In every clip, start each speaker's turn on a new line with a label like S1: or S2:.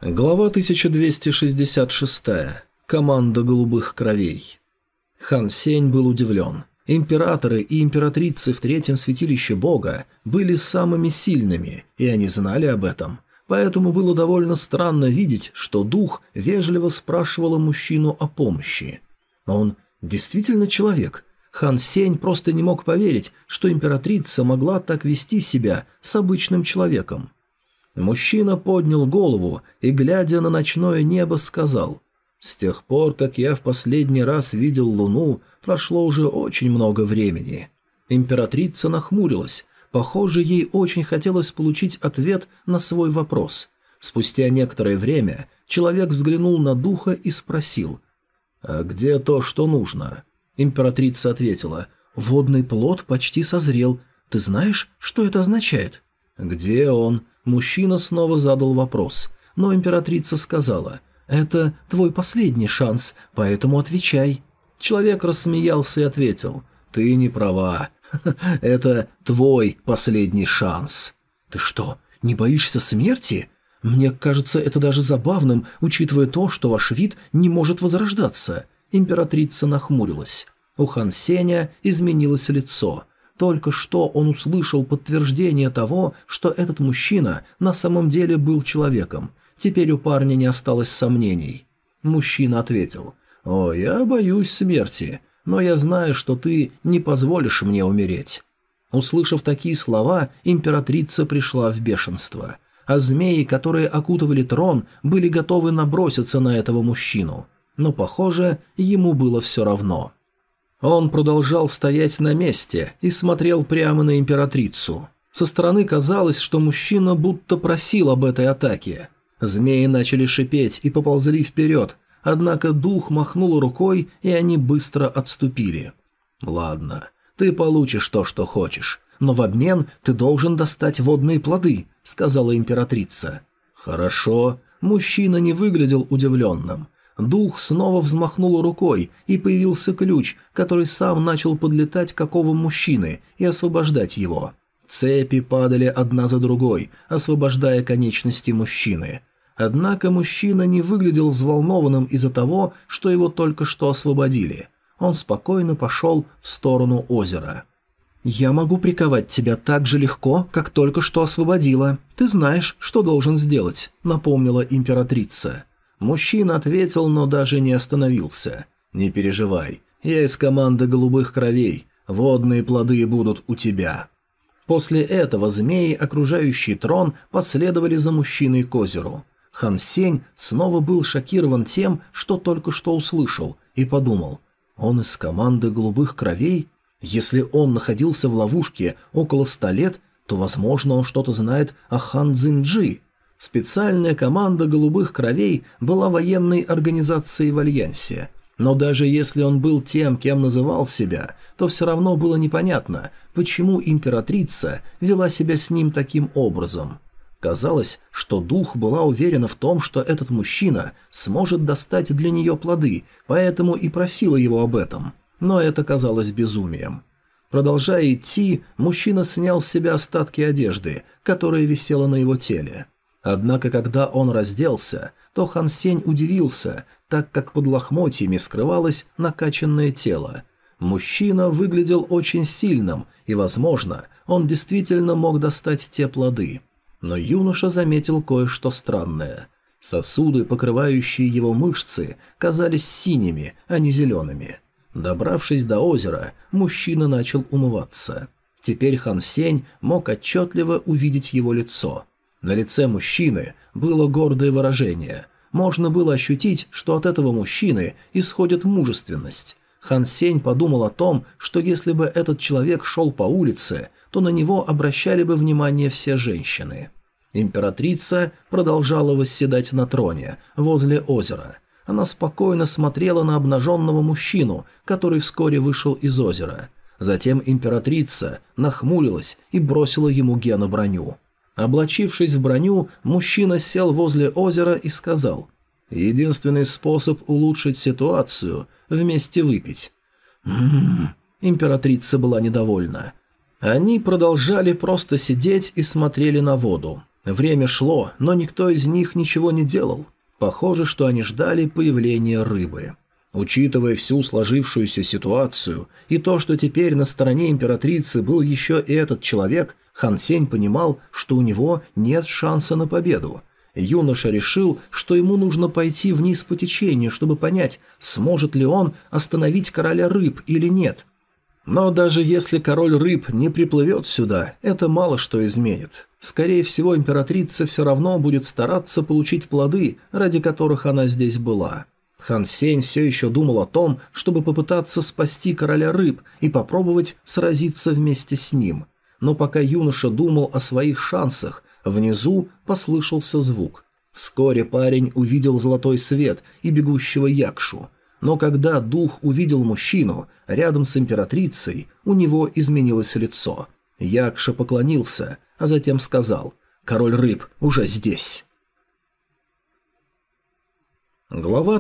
S1: Глава 1266. Команда голубых кровей. Хан Сень был удивлен. Императоры и императрицы в третьем святилище бога были самыми сильными, и они знали об этом. Поэтому было довольно странно видеть, что дух вежливо спрашивала мужчину о помощи. Но он действительно человек. Хан Сень просто не мог поверить, что императрица могла так вести себя с обычным человеком. Мужчина поднял голову и, глядя на ночное небо, сказал: «С тех пор, как я в последний раз видел луну, прошло уже очень много времени». Императрица нахмурилась. Похоже, ей очень хотелось получить ответ на свой вопрос. Спустя некоторое время человек взглянул на духа и спросил: «А где то, что нужно?» Императрица ответила: «Водный плод почти созрел. Ты знаешь, что это означает?» «Где он?» Мужчина снова задал вопрос, но императрица сказала: «Это твой последний шанс, поэтому отвечай». Человек рассмеялся и ответил: «Ты не права. Это твой последний шанс». «Ты что, не боишься смерти? Мне кажется, это даже забавным, учитывая то, что ваш вид не может возрождаться». Императрица нахмурилась. У Хан Сеня изменилось лицо. Только что он услышал подтверждение того, что этот мужчина на самом деле был человеком. Теперь у парня не осталось сомнений. Мужчина ответил: «О, я боюсь смерти, но я знаю, что ты не позволишь мне умереть». Услышав такие слова, императрица пришла в бешенство. А змеи, которые окутывали трон, были готовы наброситься на этого мужчину. Но, похоже, ему было все равно. Он продолжал стоять на месте и смотрел прямо на императрицу. Со стороны казалось, что мужчина будто просил об этой атаке. Змеи начали шипеть и поползли вперед, однако дух махнул рукой, и они быстро отступили. «Ладно, ты получишь то, что хочешь, но в обмен ты должен достать водные плоды», — сказала императрица. «Хорошо». Мужчина не выглядел удивленным. Дух снова взмахнул рукой, и появился ключ, который сам начал подлетать к оковам мужчины и освобождать его. Цепи падали одна за другой, освобождая конечности мужчины. Однако мужчина не выглядел взволнованным из-за того, что его только что освободили. Он спокойно пошел в сторону озера. «Я могу приковать тебя так же легко, как только что освободила. Ты знаешь, что должен сделать», — напомнила императрица. Мужчина ответил, но даже не остановился. «Не переживай, я из команды голубых кровей, водные плоды будут у тебя». После этого змеи, окружающие трон, последовали за мужчиной к озеру. Хан Сень снова был шокирован тем, что только что услышал, и подумал: он из команды голубых кровей? Если он находился в ловушке около 100 лет, то, возможно, он что-то знает о Хан Цзиньджи. Специальная команда голубых кровей была военной организацией в Альянсе. Но даже если он был тем, кем называл себя, то все равно было непонятно, почему императрица вела себя с ним таким образом. Казалось, что дух была уверена в том, что этот мужчина сможет достать для нее плоды, поэтому и просила его об этом. Но это казалось безумием. Продолжая идти, мужчина снял с себя остатки одежды, которая висела на его теле. Однако, когда он разделся, то Хан Сень удивился, так как под лохмотьями скрывалось накачанное тело. Мужчина выглядел очень сильным, и, возможно, он действительно мог достать те плоды. Но юноша заметил кое-что странное. Сосуды, покрывающие его мышцы, казались синими, а не зелеными. Добравшись до озера, мужчина начал умываться. Теперь Хан Сень мог отчетливо увидеть его лицо. На лице мужчины было гордое выражение. Можно было ощутить, что от этого мужчины исходит мужественность. Хан Сень подумал о том, что если бы этот человек шел по улице, то на него обращали бы внимание все женщины. Императрица продолжала восседать на троне, возле озера. Она спокойно смотрела на обнаженного мужчину, который вскоре вышел из озера. Затем императрица нахмурилась и бросила ему геноброню. Облачившись в броню, мужчина сел возле озера и сказал: «Единственный способ улучшить ситуацию – вместе выпить». Императрица была недовольна. Они продолжали просто сидеть и смотрели на воду. Время шло, но никто из них ничего не делал. Похоже, что они ждали появления рыбы. Учитывая всю сложившуюся ситуацию и то, что теперь на стороне императрицы был еще и этот человек, Хан Сень понимал, что у него нет шанса на победу. Юноша решил, что ему нужно пойти вниз по течению, чтобы понять, сможет ли он остановить короля рыб или нет. Но даже если король рыб не приплывет сюда, это мало что изменит. Скорее всего, императрица все равно будет стараться получить плоды, ради которых она здесь была. Хан Сень все еще думал о том, чтобы попытаться спасти короля рыб и попробовать сразиться вместе с ним. Но пока юноша думал о своих шансах, внизу послышался звук. Вскоре парень увидел золотой свет и бегущего Якшу. Но когда дух увидел мужчину рядом с императрицей, у него изменилось лицо. Якша поклонился, а затем сказал: «Король рыб уже здесь». Глава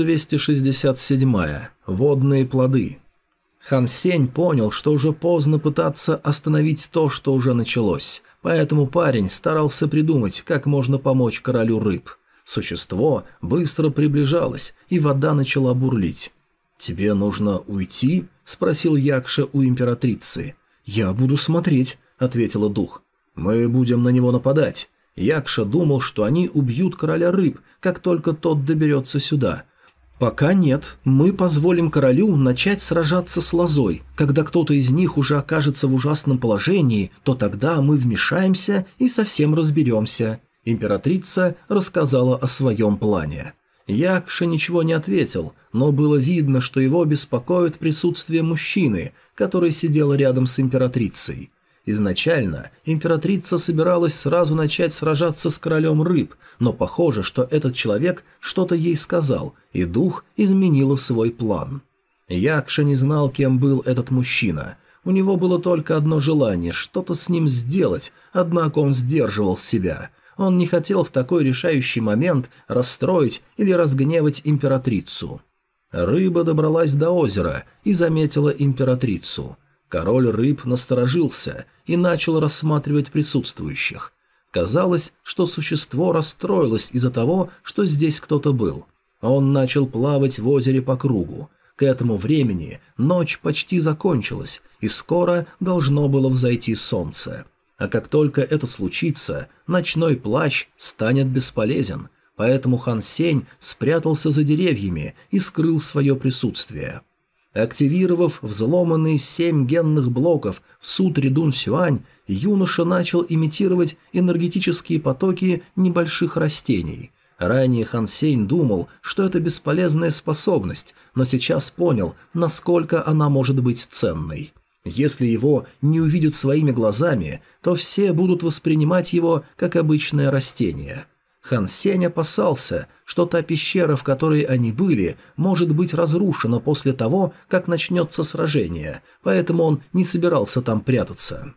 S1: 1267. Водные плоды. Хан Сень понял, что уже поздно пытаться остановить то, что уже началось, поэтому парень старался придумать, как можно помочь королю рыб. Существо быстро приближалось, и вода начала бурлить. «Тебе нужно уйти?» – спросил Якша у императрицы. «Я буду смотреть», – ответила дух. «Мы будем на него нападать». Якша думал, что они убьют короля рыб, как только тот доберется сюда. «Пока нет. Мы позволим королю начать сражаться с лозой. Когда кто-то из них уже окажется в ужасном положении, то тогда мы вмешаемся и совсем разберемся». Императрица рассказала о своем плане. Якша ничего не ответил, но было видно, что его беспокоит присутствие мужчины, который сидел рядом с императрицей. Изначально императрица собиралась сразу начать сражаться с королем рыб, но похоже, что этот человек что-то ей сказал, и дух изменила свой план. Якша не знал, кем был этот мужчина. У него было только одно желание – что-то с ним сделать, однако он сдерживал себя. Он не хотел в такой решающий момент расстроить или разгневать императрицу. Рыба добралась до озера и заметила императрицу. Король рыб насторожился и начал рассматривать присутствующих. Казалось, что существо расстроилось из-за того, что здесь кто-то был. Он начал плавать в озере по кругу. К этому времени ночь почти закончилась, и скоро должно было взойти солнце. А как только это случится, ночной плащ станет бесполезен, поэтому Хан Сень спрятался за деревьями и скрыл свое присутствие. Активировав взломанные 7 генных блоков в сутре Дун Сюань, юноша начал имитировать энергетические потоки небольших растений. Ранее Хан Сень думал, что это бесполезная способность, но сейчас понял, насколько она может быть ценной. Если его не увидят своими глазами, то все будут воспринимать его как обычное растение. Хан Сень опасался, что та пещера, в которой они были, может быть разрушена после того, как начнется сражение, поэтому он не собирался там прятаться.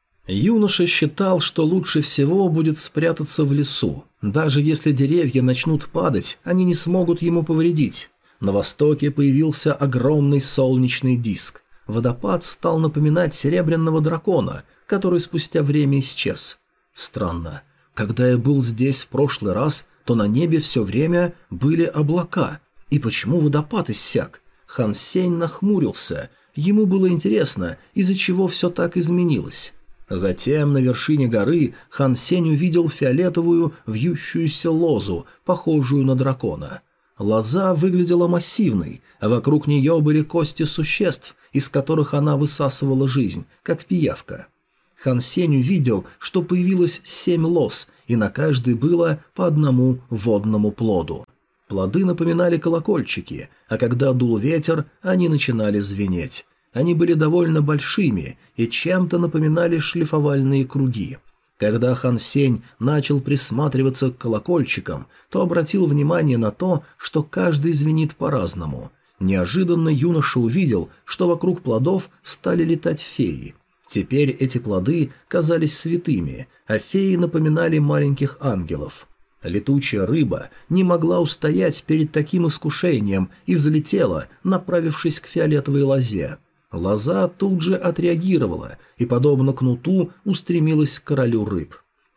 S1: Юноша считал, что лучше всего будет спрятаться в лесу. Даже если деревья начнут падать, они не смогут ему повредить. На востоке появился огромный солнечный диск. Водопад стал напоминать серебряного дракона, который спустя время исчез. Странно. Когда я был здесь в прошлый раз, то на небе все время были облака. И почему водопад иссяк? Хан Сень нахмурился. Ему было интересно, из-за чего все так изменилось. Затем на вершине горы Хан Сень увидел фиолетовую вьющуюся лозу, похожую на дракона. Лоза выглядела массивной, а вокруг нее были кости существ, из которых она высасывала жизнь, как пиявка. Хан Сень увидел, что появилось 7 лоз, и на каждой было по одному водному плоду. Плоды напоминали колокольчики, а когда дул ветер, они начинали звенеть. Они были довольно большими и чем-то напоминали шлифовальные круги. Когда Хан Сень начал присматриваться к колокольчикам, то обратил внимание на то, что каждый звенит по-разному. Неожиданно юноша увидел, что вокруг плодов стали летать феи. Теперь эти плоды казались святыми, а феи напоминали маленьких ангелов. Летучая рыба не могла устоять перед таким искушением и взлетела, направившись к фиолетовой лозе. Лоза тут же отреагировала и, подобно кнуту, устремилась к королю рыб.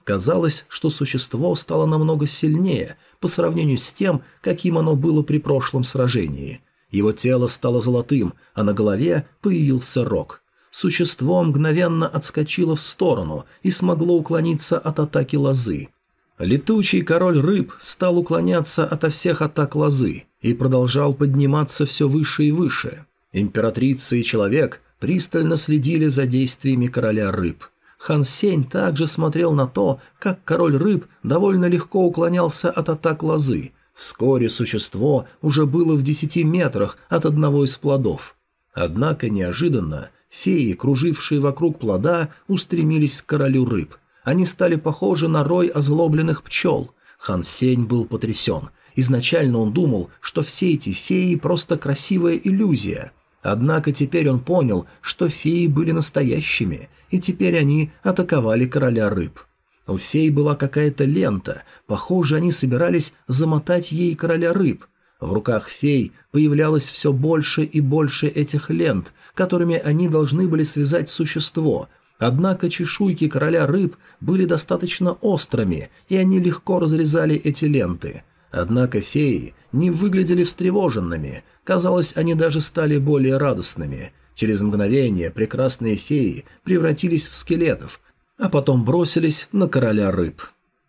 S1: Казалось, что существо стало намного сильнее по сравнению с тем, каким оно было при прошлом сражении. Его тело стало золотым, а на голове появился рог. Существо мгновенно отскочило в сторону и смогло уклониться от атаки лозы. Летучий король рыб стал уклоняться ото всех атак лозы и продолжал подниматься все выше и выше. Императрица и человек пристально следили за действиями короля рыб. Хан Сень также смотрел на то, как король рыб довольно легко уклонялся от атак лозы. Вскоре существо уже было в 10 метрах от одного из плодов. Однако неожиданно феи, кружившие вокруг плода, устремились к королю рыб. Они стали похожи на рой озлобленных пчел. Хан Сень был потрясен. Изначально он думал, что все эти феи просто красивая иллюзия. Однако теперь он понял, что феи были настоящими, и теперь они атаковали короля рыб. У фей была какая-то лента, похоже, они собирались замотать ей короля рыб. В руках фей появлялось все больше и больше этих лент, которыми они должны были связать существо. Однако чешуйки короля рыб были достаточно острыми, и они легко разрезали эти ленты. Однако феи не выглядели встревоженными, казалось, они даже стали более радостными. Через мгновение прекрасные феи превратились в скелетов, а потом бросились на короля рыб.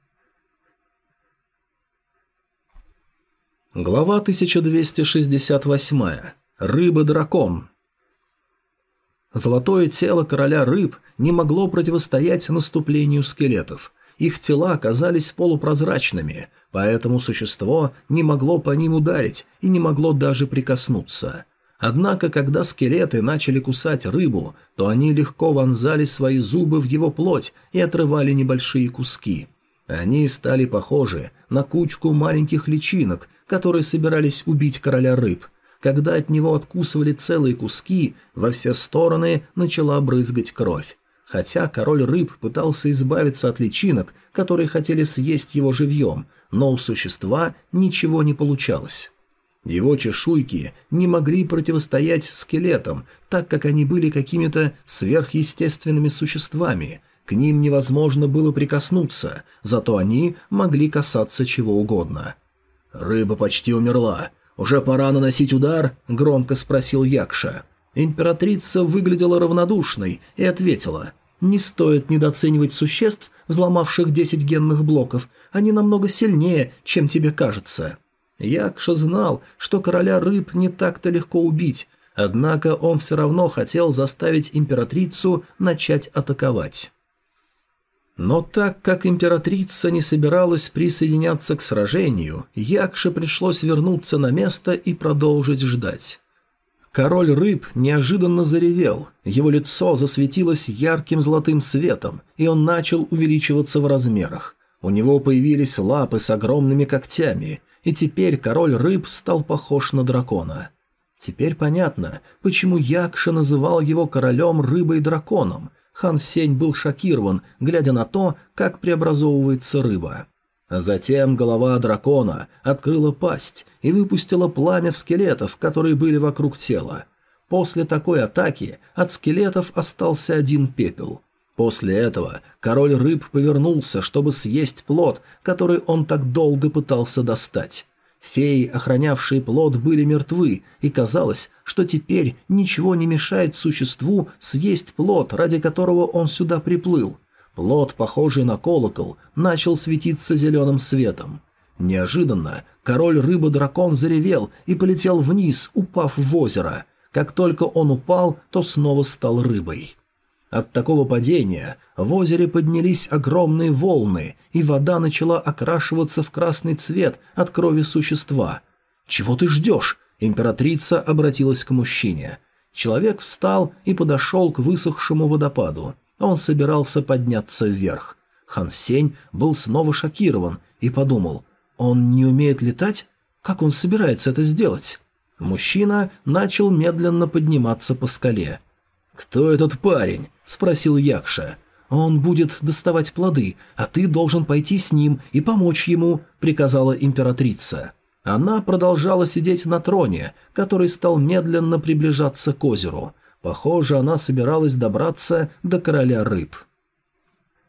S1: Глава 1268. Рыба-дракон. Золотое тело короля рыб не могло противостоять наступлению скелетов. Их тела оказались полупрозрачными, поэтому существо не могло по ним ударить и не могло даже прикоснуться. Однако, когда скелеты начали кусать рыбу, то они легко вонзали свои зубы в его плоть и отрывали небольшие куски. Они стали похожи на кучку маленьких личинок, которые собирались убить короля рыб. Когда от него откусывали целые куски, во все стороны начала брызгать кровь. Хотя король рыб пытался избавиться от личинок, которые хотели съесть его живьем, но у существа ничего не получалось. Его чешуйки не могли противостоять скелетам, так как они были какими-то сверхъестественными существами. К ним невозможно было прикоснуться, зато они могли касаться чего угодно. «Рыба почти умерла. Уже пора наносить удар?» – громко спросил Якша. Императрица выглядела равнодушной и ответила: «Не стоит недооценивать существ, взломавших 10 генных блоков. Они намного сильнее, чем тебе кажется». Якша знал, что короля рыб не так-то легко убить, однако он все равно хотел заставить императрицу начать атаковать. Но так как императрица не собиралась присоединяться к сражению, Якше пришлось вернуться на место и продолжить ждать. Король рыб неожиданно заревел, его лицо засветилось ярким золотым светом, и он начал увеличиваться в размерах. У него появились лапы с огромными когтями, и теперь король рыб стал похож на дракона. Теперь понятно, почему Якша называл его королем рыбой-драконом. Хан Сень был шокирован, глядя на то, как преобразовывается рыба. Затем голова дракона открыла пасть и выпустила пламя в скелетов, которые были вокруг тела. После такой атаки от скелетов остался один пепел. После этого король рыб повернулся, чтобы съесть плод, который он так долго пытался достать. Феи, охранявшие плод, были мертвы, и казалось, что теперь ничего не мешает существу съесть плод, ради которого он сюда приплыл. Плод, похожий на колокол, начал светиться зеленым светом. Неожиданно король рыба-дракон заревел и полетел вниз, упав в озеро. Как только он упал, то снова стал рыбой. От такого падения в озере поднялись огромные волны, и вода начала окрашиваться в красный цвет от крови существа. «Чего ты ждешь?» – императрица обратилась к мужчине. Человек встал и подошел к высохшему водопаду. Он собирался подняться вверх. Хан Сень был снова шокирован и подумал: «Он не умеет летать? Как он собирается это сделать?» Мужчина начал медленно подниматься по скале. «Кто этот парень?» – спросил Якша. «Он будет доставать плоды, а ты должен пойти с ним и помочь ему», – приказала императрица. Она продолжала сидеть на троне, который стал медленно приближаться к озеру. Похоже, она собиралась добраться до короля рыб.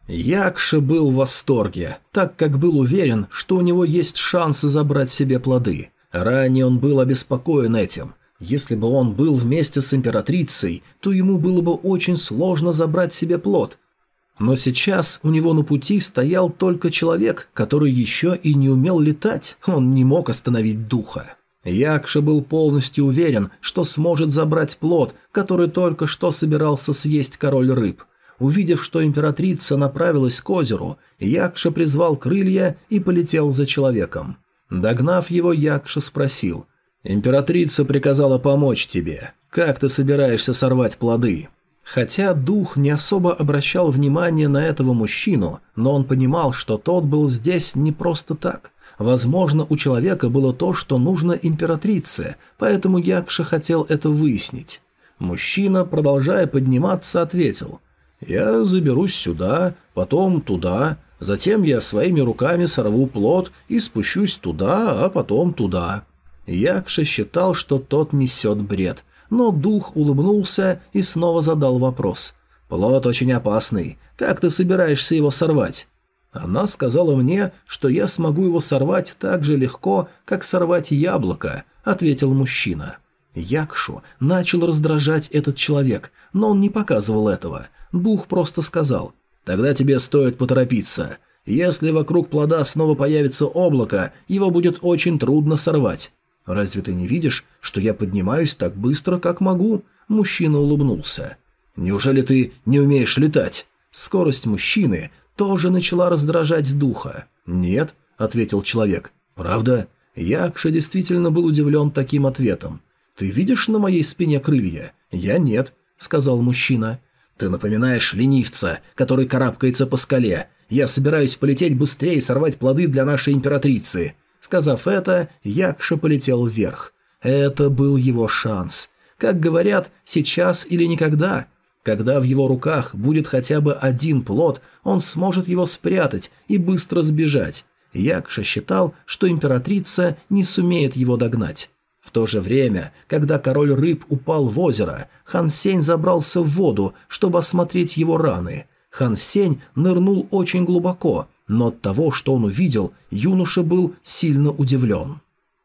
S1: Якша был в восторге, так как был уверен, что у него есть шанс забрать себе плоды. Ранее он был обеспокоен этим. Если бы он был вместе с императрицей, то ему было бы очень сложно забрать себе плод. Но сейчас у него на пути стоял только человек, который еще и не умел летать, он не мог остановить духа. Якша был полностью уверен, что сможет забрать плод, который только что собирался съесть король рыб. Увидев, что императрица направилась к озеру, Якша призвал крылья и полетел за человеком. Догнав его, Якша спросил: «Императрица приказала помочь тебе. Как ты собираешься сорвать плоды?» Хотя дух не особо обращал внимание на этого мужчину, но он понимал, что тот был здесь не просто так. Возможно, у человека было то, что нужно императрице, поэтому Якша хотел это выяснить. Мужчина, продолжая подниматься, ответил: «Я заберусь сюда, потом туда, затем я своими руками сорву плод и спущусь туда, а потом туда». Якша считал, что тот несет бред, но дух улыбнулся и снова задал вопрос. «Плод очень опасный. Как ты собираешься его сорвать?» Она сказала мне, что я смогу его сорвать так же легко, как сорвать яблоко, ответил мужчина. Якшу начал раздражать этот человек, но он не показывал этого. Дух просто сказал: «Тогда тебе стоит поторопиться. Если вокруг плода снова появится облако, его будет очень трудно сорвать». «Разве ты не видишь, что я поднимаюсь так быстро, как могу?» Мужчина улыбнулся. «Неужели ты не умеешь летать?» Скорость мужчины тоже начала раздражать духа. «Нет», — ответил человек. «Правда?» Якша действительно был удивлен таким ответом. «Ты видишь на моей спине крылья?» «Я нет», — сказал мужчина. «Ты напоминаешь ленивца, который карабкается по скале. Я собираюсь полететь быстрее и сорвать плоды для нашей императрицы». Сказав это, Якша полетел вверх. Это был его шанс. Как говорят, сейчас или никогда. Когда в его руках будет хотя бы один плод, он сможет его спрятать и быстро сбежать. Якша считал, что императрица не сумеет его догнать. В то же время, когда король рыб упал в озеро, Хан Сень забрался в воду, чтобы осмотреть его раны. Хан Сень нырнул очень глубоко, но от того, что он увидел, юноша был сильно удивлен.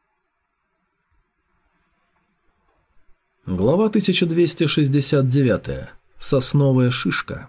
S1: Глава 1269. Сосновая шишка.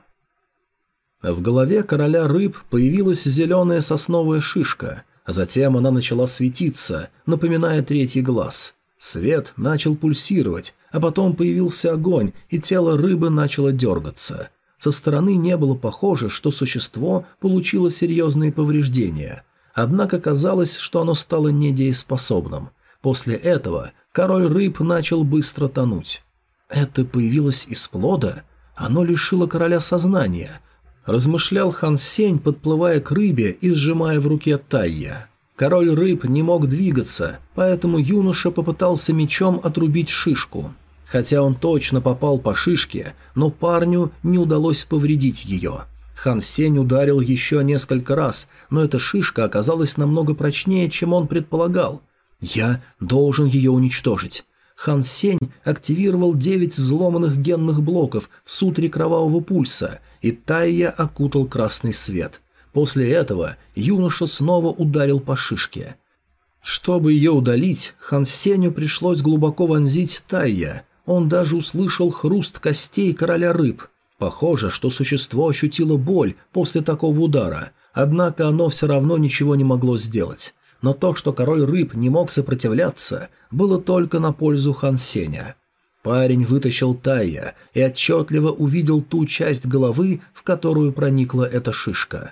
S1: В голове короля рыб появилась зеленая сосновая шишка, а затем она начала светиться, напоминая третий глаз. Свет начал пульсировать, а потом появился огонь, и тело рыбы начало дергаться. Со стороны не было похоже, что существо получило серьезные повреждения. Однако казалось, что оно стало недееспособным. После этого король рыб начал быстро тонуть. Это появилось из плода? Оно лишило короля сознания. Размышлял Хан Сень, подплывая к рыбе и сжимая в руке Тайя. Король рыб не мог двигаться, поэтому юноша попытался мечом отрубить шишку. Хотя он точно попал по шишке, но парню не удалось повредить ее. Хан Сень ударил еще несколько раз, но эта шишка оказалась намного прочнее, чем он предполагал. «Я должен ее уничтожить». Хан Сень активировал 9 взломанных генных блоков в сутре кровавого пульса, и Тайя окутал красный свет. После этого юноша снова ударил по шишке. Чтобы ее удалить, Хан Сенью пришлось глубоко вонзить Тайя. Он даже услышал хруст костей короля рыб. Похоже, что существо ощутило боль после такого удара, однако оно все равно ничего не могло сделать. Но то, что король рыб не мог сопротивляться, было только на пользу Хан Сеня. Парень вытащил Тайя и отчетливо увидел ту часть головы, в которую проникла эта шишка.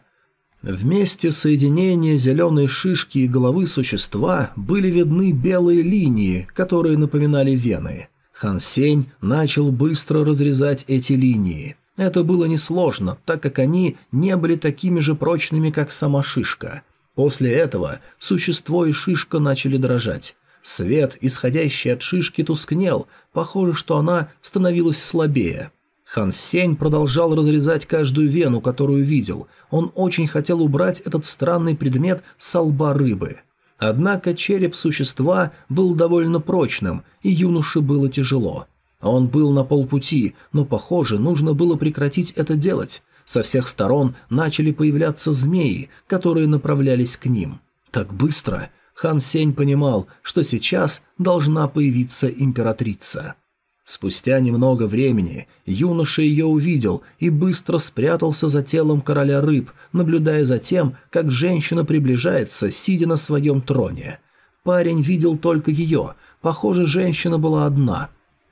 S1: В месте соединения зеленой шишки и головы существа были видны белые линии, которые напоминали вены. Хан Сень начал быстро разрезать эти линии. Это было несложно, так как они не были такими же прочными, как сама шишка. После этого существо и шишка начали дрожать. Свет, исходящий от шишки, тускнел, похоже, что она становилась слабее. Хан Сень продолжал разрезать каждую вену, которую видел. Он очень хотел убрать этот странный предмет со лба рыбы. Однако череп существа был довольно прочным, и юноше было тяжело. Он был на полпути, но, похоже, нужно было прекратить это делать. Со всех сторон начали появляться змеи, которые направлялись к ним. Так быстро! Хан Сень понимал, что сейчас должна появиться императрица. Спустя немного времени юноша ее увидел и быстро спрятался за телом короля рыб, наблюдая за тем, как женщина приближается, сидя на своем троне. Парень видел только ее, похоже, женщина была одна.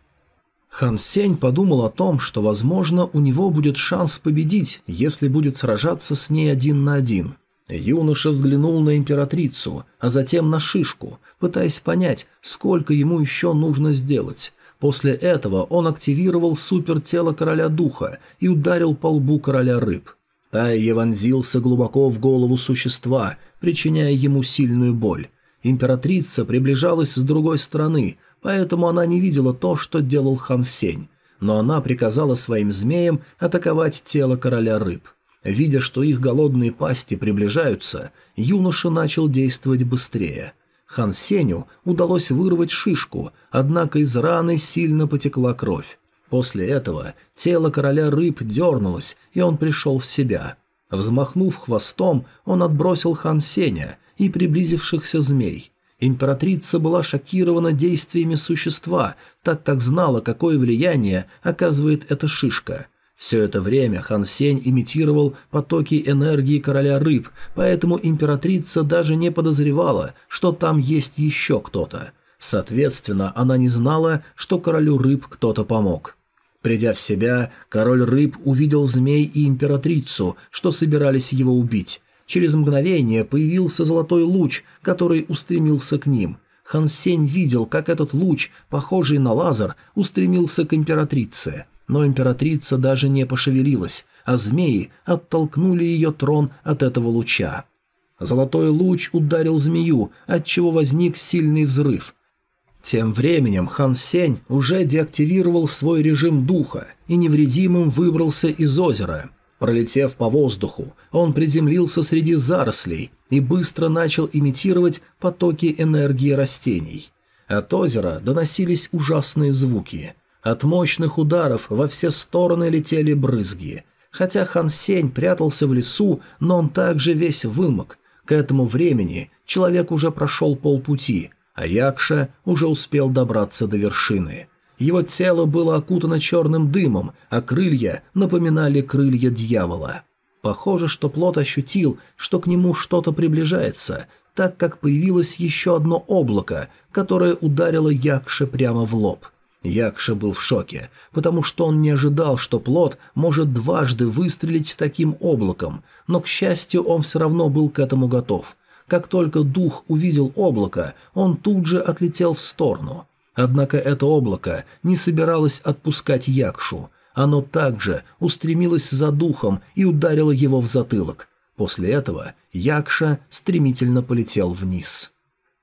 S1: Хан Сень подумал о том, что, возможно, у него будет шанс победить, если будет сражаться с ней один на один. Юноша взглянул на императрицу, а затем на шишку, пытаясь понять, сколько ему еще нужно сделать. После этого он активировал супертело короля духа и ударил по лбу короля рыб. Тайе вонзился глубоко в голову существа, причиняя ему сильную боль. Императрица приближалась с другой стороны, поэтому она не видела то, что делал Хан Сень, но она приказала своим змеям атаковать тело короля рыб. Видя, что их голодные пасти приближаются, юноша начал действовать быстрее. Хан Сенью удалось вырвать шишку, однако из раны сильно потекла кровь. После этого тело короля рыб дернулось, и он пришел в себя. Взмахнув хвостом, он отбросил Хан Сеня и приблизившихся змей. Императрица была шокирована действиями существа, так как знала, какое влияние оказывает эта шишка. Все это время Хан Сень имитировал потоки энергии короля рыб, поэтому императрица даже не подозревала, что там есть еще кто-то. Соответственно, она не знала, что королю рыб кто-то помог. Придя в себя, король рыб увидел змей и императрицу, что собирались его убить. Через мгновение появился золотой луч, который устремился к ним. Хан Сень видел, как этот луч, похожий на лазер, устремился к императрице. Но императрица даже не пошевелилась, а змеи оттолкнули ее трон от этого луча. Золотой луч ударил змею, отчего возник сильный взрыв. Тем временем Хан Сень уже деактивировал свой режим духа и невредимым выбрался из озера. Пролетев по воздуху, он приземлился среди зарослей и быстро начал имитировать потоки энергии растений. От озера доносились ужасные звуки. От мощных ударов во все стороны летели брызги. Хотя Хан Сень прятался в лесу, но он также весь вымок. К этому времени человек уже прошел полпути, а Якша уже успел добраться до вершины. Его тело было окутано черным дымом, а крылья напоминали крылья дьявола. Похоже, что плот ощутил, что к нему что-то приближается, так как появилось еще одно облако, которое ударило Якше прямо в лоб. Якша был в шоке, потому что он не ожидал, что плот может дважды выстрелить таким облаком, но, к счастью, он все равно был к этому готов. Как только дух увидел облако, он тут же отлетел в сторону. Однако это облако не собиралось отпускать Якшу. Оно также устремилось за духом и ударило его в затылок. После этого Якша стремительно полетел вниз.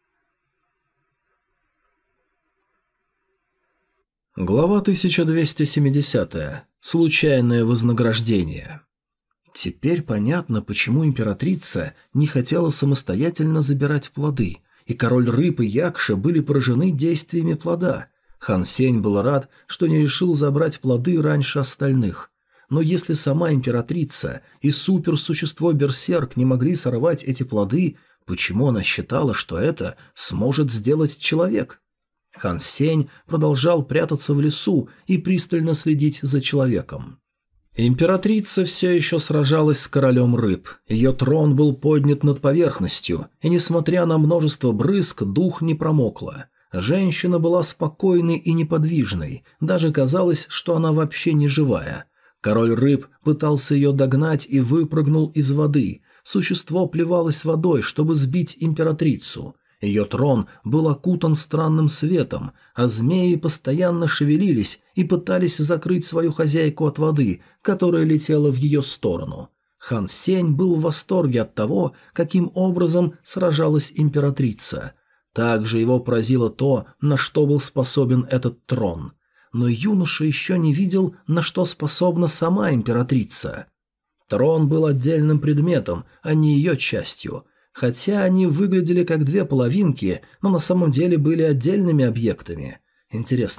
S1: Глава 1270. Случайное вознаграждение. Теперь понятно, почему императрица не хотела самостоятельно забирать плоды, и король рыб и Якша были поражены действиями плода. Хан Сень был рад, что не решил забрать плоды раньше остальных. Но если сама императрица и суперсущество Берсерк не могли сорвать эти плоды, почему она считала, что это сможет сделать человек? Хан Сень продолжал прятаться в лесу и пристально следить за человеком. Императрица все еще сражалась с королем рыб. Ее трон был поднят над поверхностью, и, несмотря на множество брызг, дух не промокла. Женщина была спокойной и неподвижной, даже казалось, что она вообще не живая. Король рыб пытался ее догнать и выпрыгнул из воды. Существо плевалось водой, чтобы сбить императрицу. Ее трон был окутан странным светом, а змеи постоянно шевелились и пытались закрыть свою хозяйку от воды, которая летела в ее сторону. Хан Сень был в восторге от того, каким образом сражалась императрица. Также его поразило то, на что был способен этот трон. Но юноша еще не видел, на что способна сама императрица. Трон был отдельным предметом, а не ее частью. Хотя они выглядели как две половинки, но на самом деле были отдельными объектами. Интересно,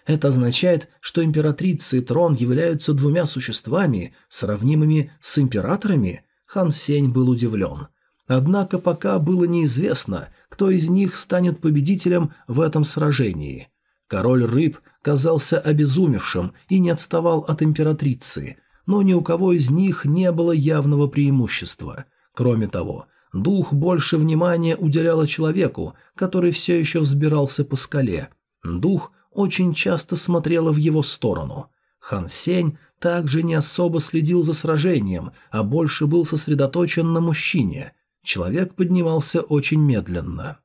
S1: Это означает, что императрица и трон являются двумя существами, сравнимыми с императорами? Хан Сень был удивлен. Однако пока было неизвестно, кто из них станет победителем в этом сражении. Король рыб казался обезумевшим и не отставал от императрицы, но ни у кого из них не было явного преимущества. Кроме того, дух больше внимания уделяла человеку, который все еще взбирался по скале. Дух очень часто смотрела в его сторону. Хан Сень также не особо следил за сражением, а больше был сосредоточен на мужчине. Человек поднимался очень медленно.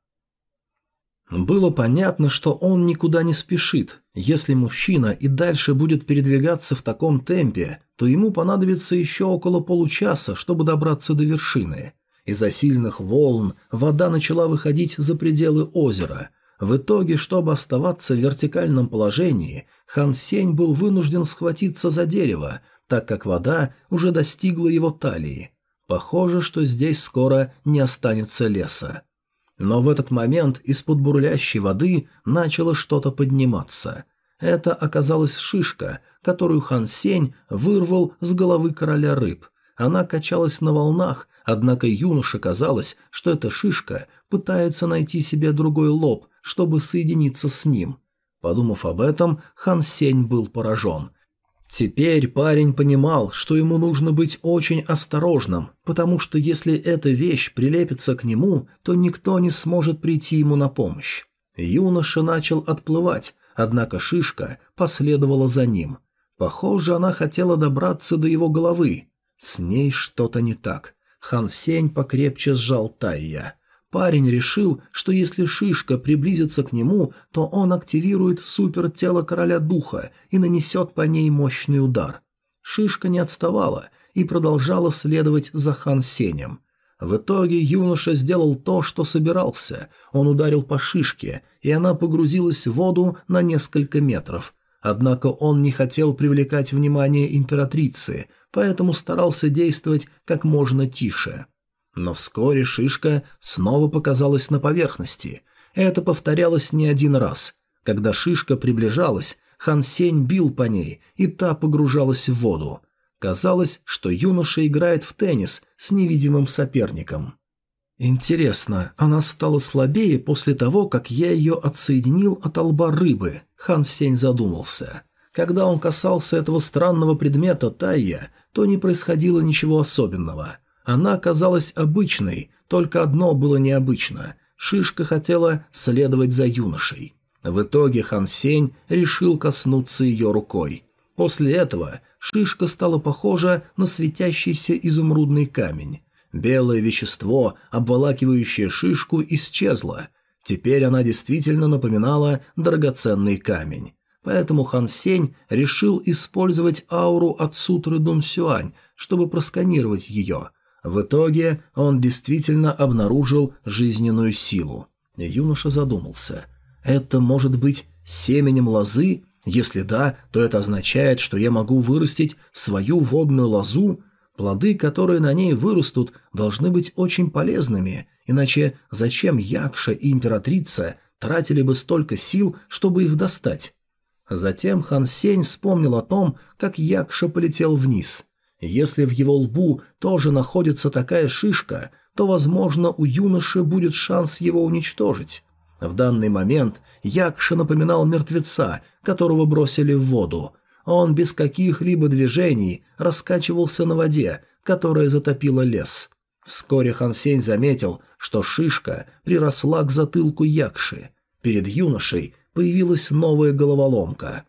S1: Было понятно, что он никуда не спешит. Если мужчина и дальше будет передвигаться в таком темпе, то ему понадобится еще около получаса, чтобы добраться до вершины. Из-за сильных волн вода начала выходить за пределы озера. В итоге, чтобы оставаться в вертикальном положении, Хан Сень был вынужден схватиться за дерево, так как вода уже достигла его талии. Похоже, что здесь скоро не останется леса. Но в этот момент из-под бурлящей воды начало что-то подниматься. Это оказалась шишка, которую Хан Сень вырвал с головы короля рыб. Она качалась на волнах, однако юноше казалось, что эта шишка пытается найти себе другой лоб, чтобы соединиться с ним. Подумав об этом, Хан Сень был поражен. Теперь парень понимал, что ему нужно быть очень осторожным, потому что если эта вещь прилепится к нему, то никто не сможет прийти ему на помощь. Юноша начал отплывать, однако шишка последовала за ним. Похоже, она хотела добраться до его головы. С ней что-то не так. Хан Сень покрепче сжал Тайя. Парень решил, что если шишка приблизится к нему, то он активирует супертело короля духа и нанесет по ней мощный удар. Шишка не отставала и продолжала следовать за Хан Сенем. В итоге юноша сделал то, что собирался. Он ударил по шишке, и она погрузилась в воду на несколько метров. Однако он не хотел привлекать внимание императрицы, поэтому старался действовать как можно тише. Но вскоре шишка снова показалась на поверхности. Это повторялось не один раз. Когда шишка приближалась, Хан Сень бил по ней, и та погружалась в воду. Казалось, что юноша играет в теннис с невидимым соперником. Интересно, она стала слабее после того, как я ее отсоединил от лба рыбы? Хан Сень задумался. Когда он касался этого странного предмета Тайя, то не происходило ничего особенного. Она казалась обычной, только одно было необычно – шишка хотела следовать за юношей. В итоге Хан Сень решил коснуться ее рукой. После этого шишка стала похожа на светящийся изумрудный камень. Белое вещество, обволакивающее шишку, исчезло. Теперь она действительно напоминала драгоценный камень. Поэтому Хан Сень решил использовать ауру от сутры Дун Сюань, чтобы просканировать ее. В итоге он действительно обнаружил жизненную силу. Юноша задумался. Это может быть семенем лозы? Если да, то это означает, что я могу вырастить свою водную лозу. Плоды, которые на ней вырастут, должны быть очень полезными, иначе зачем Якша и императрица тратили бы столько сил, чтобы их достать? Затем Хан Сень вспомнил о том, как Якша полетел вниз. Если в его лбу тоже находится такая шишка, то, возможно, у юноши будет шанс его уничтожить. В данный момент Якша напоминал мертвеца, которого бросили в воду. Он без каких-либо движений раскачивался на воде, которая затопила лес. Вскоре Хан Сень заметил, что шишка приросла к затылку Якши. Перед юношей появилась новая головоломка.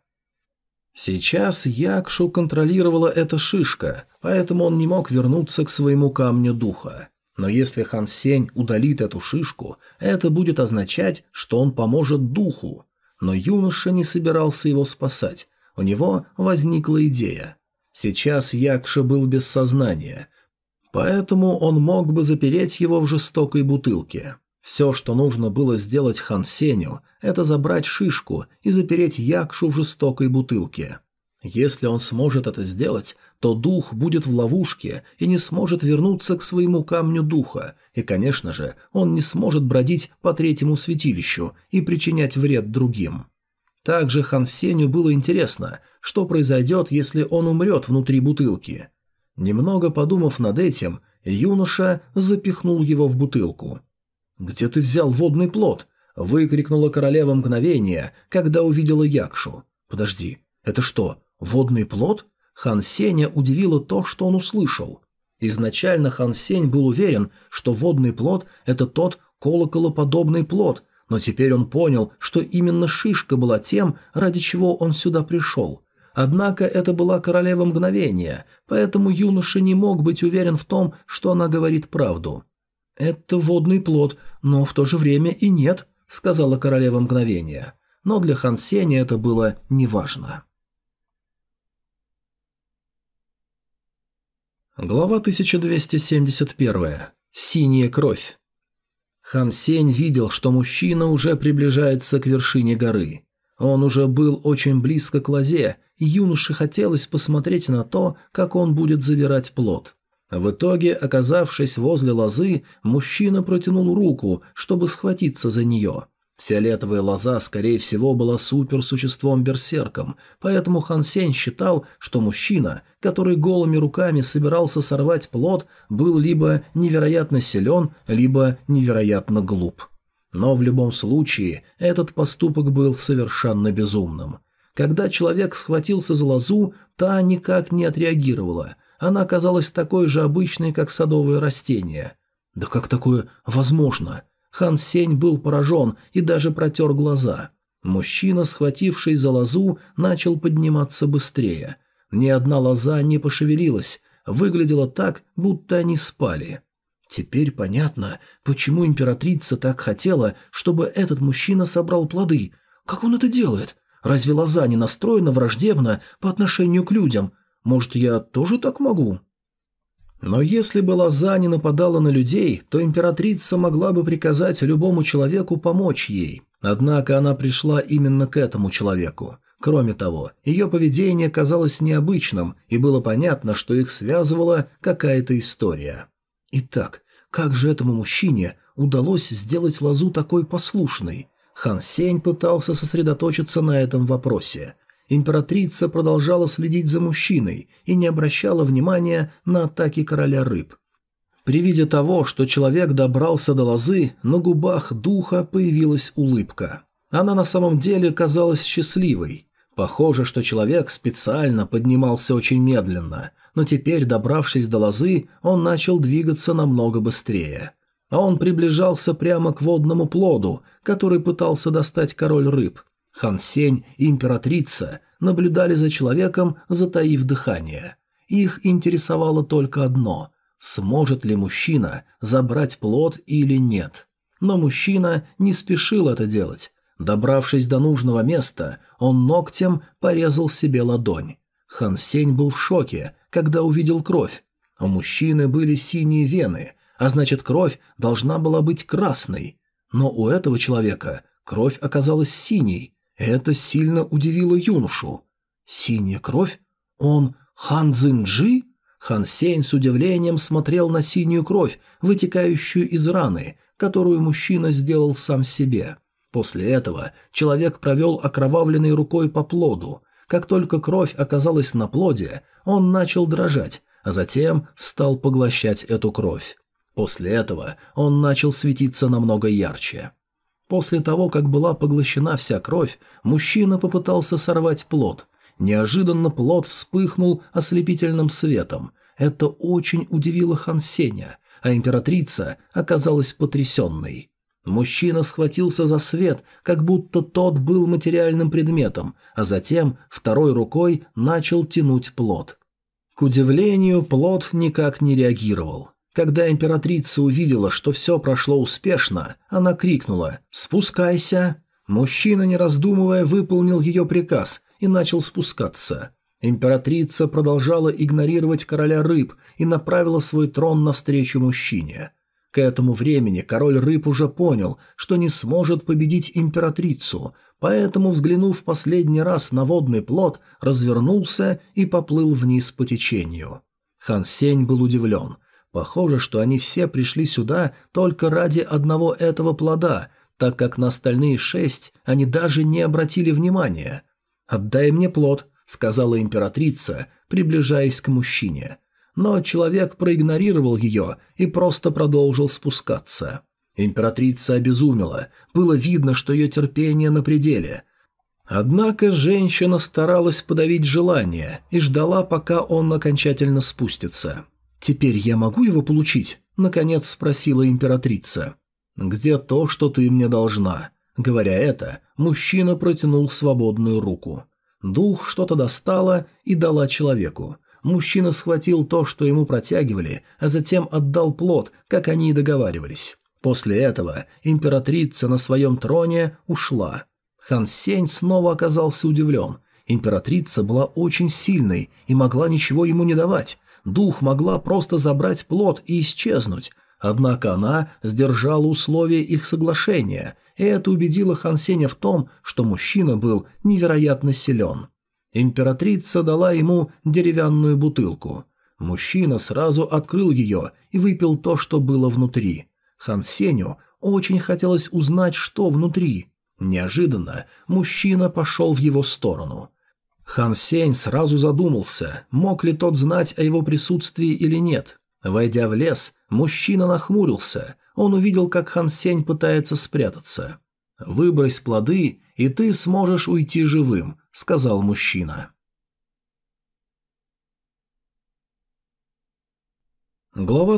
S1: Сейчас Якшу контролировала эта шишка, поэтому он не мог вернуться к своему камню духа. Но если Хан Сень удалит эту шишку, это будет означать, что он поможет духу. Но юноша не собирался его спасать. У него возникла идея. Сейчас Якша был без сознания, поэтому он мог бы запереть его в жестокой бутылке. Все, что нужно было сделать Хан Сеню, это забрать шишку и запереть Якшу в жестокой бутылке. Если он сможет это сделать, то дух будет в ловушке и не сможет вернуться к своему камню духа, и, конечно же, он не сможет бродить по третьему святилищу и причинять вред другим. Также Хан Сенью было интересно, что произойдет, если он умрет внутри бутылки. Немного подумав над этим, юноша запихнул его в бутылку. «Где ты взял водный плод?» – выкрикнула королева мгновения, когда увидела Якшу. «Подожди, это что, водный плод?» Хан Сеня удивило то, что он услышал. Изначально Хан Сень был уверен, что водный плод – это тот колоколоподобный плод, но теперь он понял, что именно шишка была тем, ради чего он сюда пришел. Однако это была королева мгновения, поэтому юноша не мог быть уверен в том, что она говорит правду. «Это водный плод, но в то же время и нет», – сказала королева мгновения. Но для Хан Сеня это было неважно. Глава 1271. Синяя кровь. Хан Сень видел, что мужчина уже приближается к вершине горы. Он уже был очень близко к лозе, и юноше хотелось посмотреть на то, как он будет забирать плод. В итоге, оказавшись возле лозы, мужчина протянул руку, чтобы схватиться за нее. Фиолетовая лоза, скорее всего, была суперсуществом-берсерком, поэтому Хан Сень считал, что мужчина, который голыми руками собирался сорвать плод, был либо невероятно силен, либо невероятно глуп. Но в любом случае, этот поступок был совершенно безумным. Когда человек схватился за лозу, та никак не отреагировала. Она казалась такой же обычной, как садовые растения. Да как такое возможно? Хан Сень был поражен и даже протер глаза. Мужчина, схватившись за лозу, начал подниматься быстрее. Ни одна лоза не пошевелилась, выглядело так, будто они спали. Теперь понятно, почему императрица так хотела, чтобы этот мужчина собрал плоды. Как он это делает? Разве лоза не настроена враждебно по отношению к людям? Может, я тоже так могу? Но если бы лоза не нападала на людей, то императрица могла бы приказать любому человеку помочь ей. Однако она пришла именно к этому человеку. Кроме того, ее поведение казалось необычным, и было понятно, что их связывала какая-то история. Итак, как же этому мужчине удалось сделать лозу такой послушной? Хан Сень пытался сосредоточиться на этом вопросе. Императрица продолжала следить за мужчиной и не обращала внимания на атаки короля рыб. При виде того, что человек добрался до лозы, на губах духа появилась улыбка. Она на самом деле казалась счастливой. Похоже, что человек специально поднимался очень медленно, но теперь, добравшись до лозы, он начал двигаться намного быстрее. А он приближался прямо к водному плоду, который пытался достать король рыб. Хан Сень и императрица наблюдали за человеком, затаив дыхание. Их интересовало только одно – сможет ли мужчина забрать плод или нет. Но мужчина не спешил это делать. Добравшись до нужного места, он ногтем порезал себе ладонь. Хан Сень был в шоке, когда увидел кровь. У мужчины были синие вены, а значит, кровь должна была быть красной. Но у этого человека кровь оказалась синей. Это сильно удивило юношу. Синяя кровь? Он Хан Цзиньджи? Хан Сень с удивлением смотрел на синюю кровь, вытекающую из раны, которую мужчина сделал сам себе. После этого человек провел окровавленной рукой по плоду. Как только кровь оказалась на плоде, он начал дрожать, а затем стал поглощать эту кровь. После этого он начал светиться намного ярче. После того, как была поглощена вся кровь, мужчина попытался сорвать плод. Неожиданно плод вспыхнул ослепительным светом. Это очень удивило Хан Сеня, а императрица оказалась потрясенной. Мужчина схватился за свет, как будто тот был материальным предметом, а затем второй рукой начал тянуть плод. К удивлению, плод никак не реагировал. Когда императрица увидела, что все прошло успешно, она крикнула «Спускайся!». Мужчина, не раздумывая, выполнил ее приказ и начал спускаться. Императрица продолжала игнорировать короля рыб и направила свой трон навстречу мужчине. К этому времени король рыб уже понял, что не сможет победить императрицу, поэтому, взглянув в последний раз на водный плод, развернулся и поплыл вниз по течению. Хан Сень был удивлен. Похоже, что они все пришли сюда только ради одного этого плода, так как на остальные 6 они даже не обратили внимания. «Отдай мне плод», — сказала императрица, приближаясь к мужчине. Но человек проигнорировал ее и просто продолжил спускаться. Императрица обезумела, было видно, что ее терпение на пределе. Однако женщина старалась подавить желание и ждала, пока он окончательно спустится. «Теперь я могу его получить?» – наконец спросила императрица. «Где то, что ты мне должна?» Говоря это, мужчина протянул свободную руку. Дух что-то достала и дала человеку. Мужчина схватил то, что ему протягивали, а затем отдал плод, как они и договаривались. После этого императрица на своем троне ушла. Хан Сень снова оказался удивлен. Императрица была очень сильной и могла ничего ему не давать. Дух могла просто забрать плод и исчезнуть. Однако она сдержала условия их соглашения, и это убедило Хан Сеня в том, что мужчина был невероятно силен. Императрица дала ему деревянную бутылку. Мужчина сразу открыл ее и выпил то, что было внутри. Хан Сеню очень хотелось узнать, что внутри. Неожиданно мужчина пошел в его сторону. Хан Сень сразу задумался, мог ли тот знать о его присутствии или нет. Войдя в лес, мужчина нахмурился. Он увидел, как Хан Сень пытается спрятаться. «Выбрось плоды, и ты сможешь уйти живым», — сказал мужчина. Глава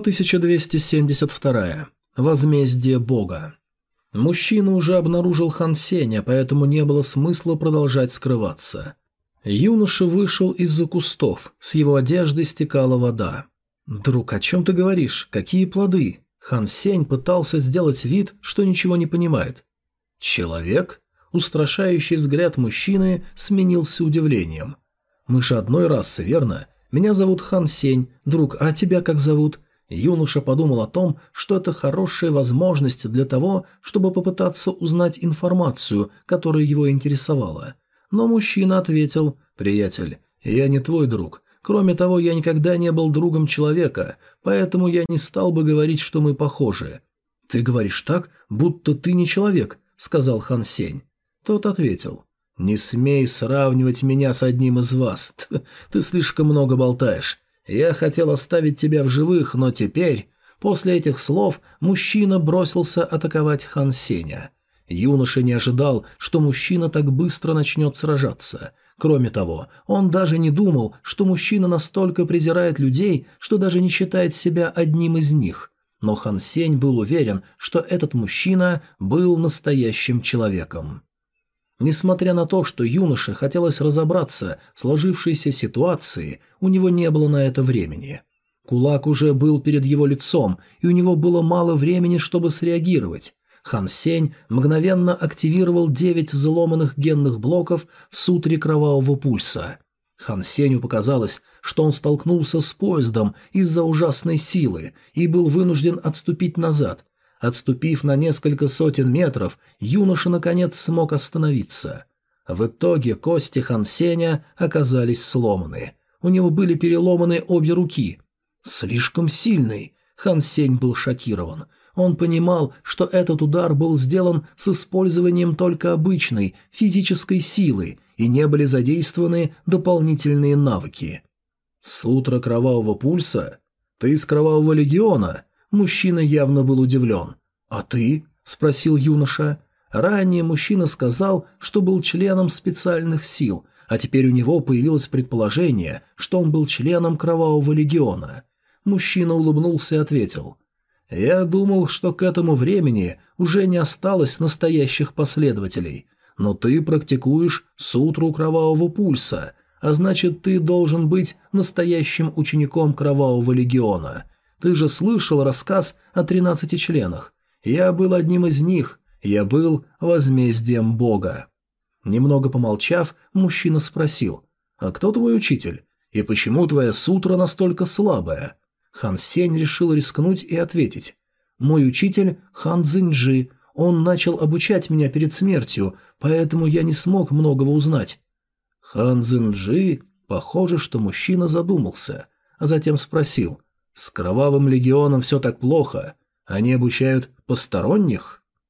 S1: 1272. Возмездие Бога. Мужчина уже обнаружил Хан Сеня, поэтому не было смысла продолжать скрываться. Юноша вышел из-за кустов, с его одежды стекала вода. «Друг, о чем ты говоришь? Какие плоды?» Хан Сень пытался сделать вид, что ничего не понимает. «Человек?» Устрашающий взгляд мужчины сменился удивлением. «Мы же одной расы, верно? Меня зовут Хан Сень. Друг, а тебя как зовут?» Юноша подумал о том, что это хорошая возможность для того, чтобы попытаться узнать информацию, которая его интересовала. Но мужчина ответил: «Приятель, я не твой друг. Кроме того, я никогда не был другом человека, поэтому я не стал бы говорить, что мы похожи». «Ты говоришь так, будто ты не человек», — сказал Хан Сень. Тот ответил: «Не смей сравнивать меня с одним из вас. Ты слишком много болтаешь. Я хотел оставить тебя в живых, но теперь...» После этих слов мужчина бросился атаковать Хан Сеня. Юноша не ожидал, что мужчина так быстро начнет сражаться. Кроме того, он даже не думал, что мужчина настолько презирает людей, что даже не считает себя одним из них. Но Хан Сень был уверен, что этот мужчина был настоящим человеком. Несмотря на то, что юноше хотелось разобраться в сложившейся ситуации, у него не было на это времени. Кулак уже был перед его лицом, и у него было мало времени, чтобы среагировать. Хан Сень мгновенно активировал 9 взломанных генных блоков в сутре Кровавого Пульса. Хан Сенью показалось, что он столкнулся с поездом из-за ужасной силы и был вынужден отступить назад. Отступив на несколько сотен метров, юноша наконец смог остановиться. В итоге кости Хан Сеня оказались сломаны. У него были переломаны обе руки. Слишком сильный. Хан Сень был шокирован. Он понимал, что этот удар был сделан с использованием только обычной физической силы, и не были задействованы дополнительные навыки. «Сутра Кровавого Пульса? Ты из Кровавого Легиона?» Мужчина явно был удивлен. «А ты?» – спросил юноша. Ранее мужчина сказал, что был членом специальных сил, а теперь у него появилось предположение, что он был членом Кровавого Легиона. Мужчина улыбнулся и ответил: «Я думал, что к этому времени уже не осталось настоящих последователей, но ты практикуешь сутру Кровавого Пульса, а значит, ты должен быть настоящим учеником Кровавого Легиона. Ты же слышал рассказ о 13 членах. Я был одним из них, я был возмездием Бога». Немного помолчав, мужчина спросил: «А кто твой учитель? И почему твоя сутра настолько слабая?» Хан Сень решил рискнуть и ответить: «Мой учитель Хан Цзиньджи. Он начал обучать меня перед смертью, поэтому я не смог многого узнать». Хан Цзиньджи? Похоже, что мужчина задумался, а затем спросил: «С Кровавым Легионом все так плохо? Они обучают посторонних?»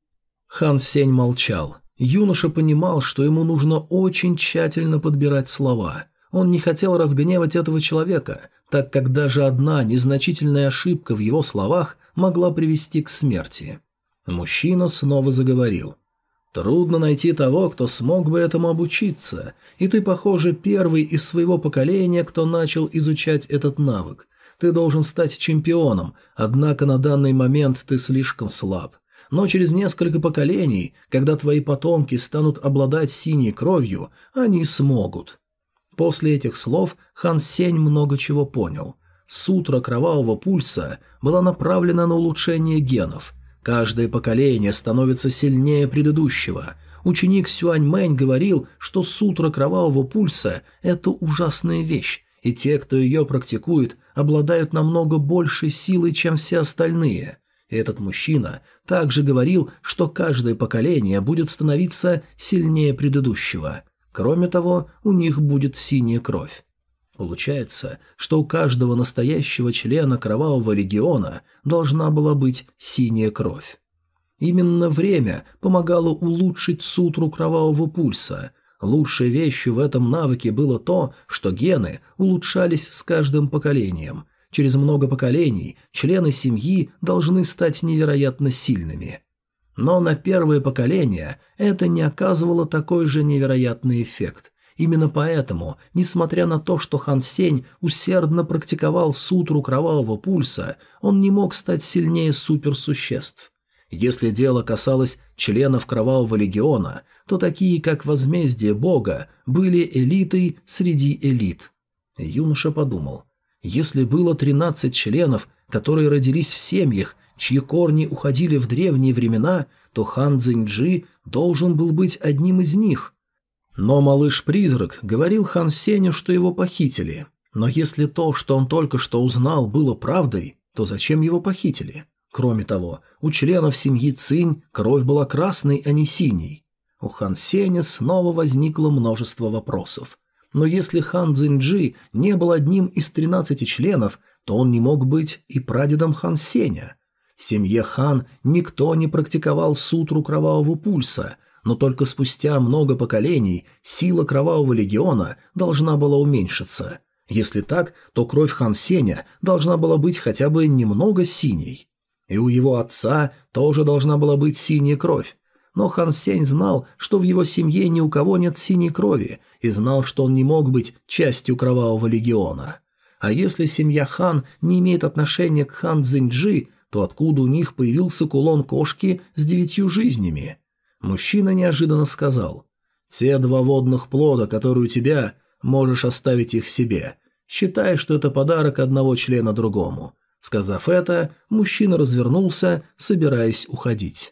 S1: Хан Сень молчал. Юноша понимал, что ему нужно очень тщательно подбирать слова. Он не хотел разгневать этого человека, так как даже одна незначительная ошибка в его словах могла привести к смерти. Мужчина снова заговорил. «Трудно найти того, кто смог бы этому обучиться, и ты, похоже, первый из своего поколения, кто начал изучать этот навык. Ты должен стать чемпионом, однако на данный момент ты слишком слаб. Но через несколько поколений, когда твои потомки станут обладать синей кровью, они смогут». После этих слов Хан Сень много чего понял. Сутра кровавого пульса была направлена на улучшение генов. Каждое поколение становится сильнее предыдущего. Ученик Сюаньмэнь говорил, что сутра кровавого пульса – это ужасная вещь, и те, кто ее практикует, обладают намного большей силой, чем все остальные. Этот мужчина также говорил, что каждое поколение будет становиться сильнее предыдущего. Кроме того, у них будет синяя кровь. Получается, что у каждого настоящего члена Кровавого Легиона должна была быть синяя кровь. Именно время помогало улучшить сутру Кровавого Пульса. Лучшей вещью в этом навыке было то, что гены улучшались с каждым поколением. Через много поколений члены семьи должны стать невероятно сильными. Но на первое поколение это не оказывало такой же невероятный эффект. Именно поэтому, несмотря на то, что Хан Сень усердно практиковал сутру Кровавого Пульса, он не мог стать сильнее суперсуществ. Если дело касалось членов Кровавого Легиона, то такие, как Возмездие Бога, были элитой среди элит. Юноша подумал, если было 13 членов, которые родились в семьях, чьи корни уходили в древние времена, то Хан Цзиньджи должен был быть одним из них. Но малыш-призрак говорил Хан Сеню, что его похитили. Но если то, что он только что узнал, было правдой, то зачем его похитили? Кроме того, у членов семьи Цинь кровь была красной, а не синей. У Хан Сеня снова возникло множество вопросов. Но если Хан Цзиньджи не был одним из 13 членов, то он не мог быть и прадедом Хан Сеня. В семье Хан никто не практиковал сутру Кровавого Пульса, но только спустя много поколений сила Кровавого Легиона должна была уменьшиться. Если так, то кровь Хан Сеня должна была быть хотя бы немного синей. И у его отца тоже должна была быть синяя кровь. Но Хан Сень знал, что в его семье ни у кого нет синей крови, и знал, что он не мог быть частью Кровавого Легиона. А если семья Хан не имеет отношения к Хан Цзиньджи, то откуда у них появился кулон кошки с 9 жизнями? Мужчина неожиданно сказал: «Те 2 водных плода, которые у тебя, можешь оставить их себе. Считай, что это подарок одного члена другому». Сказав это, мужчина развернулся, собираясь уходить.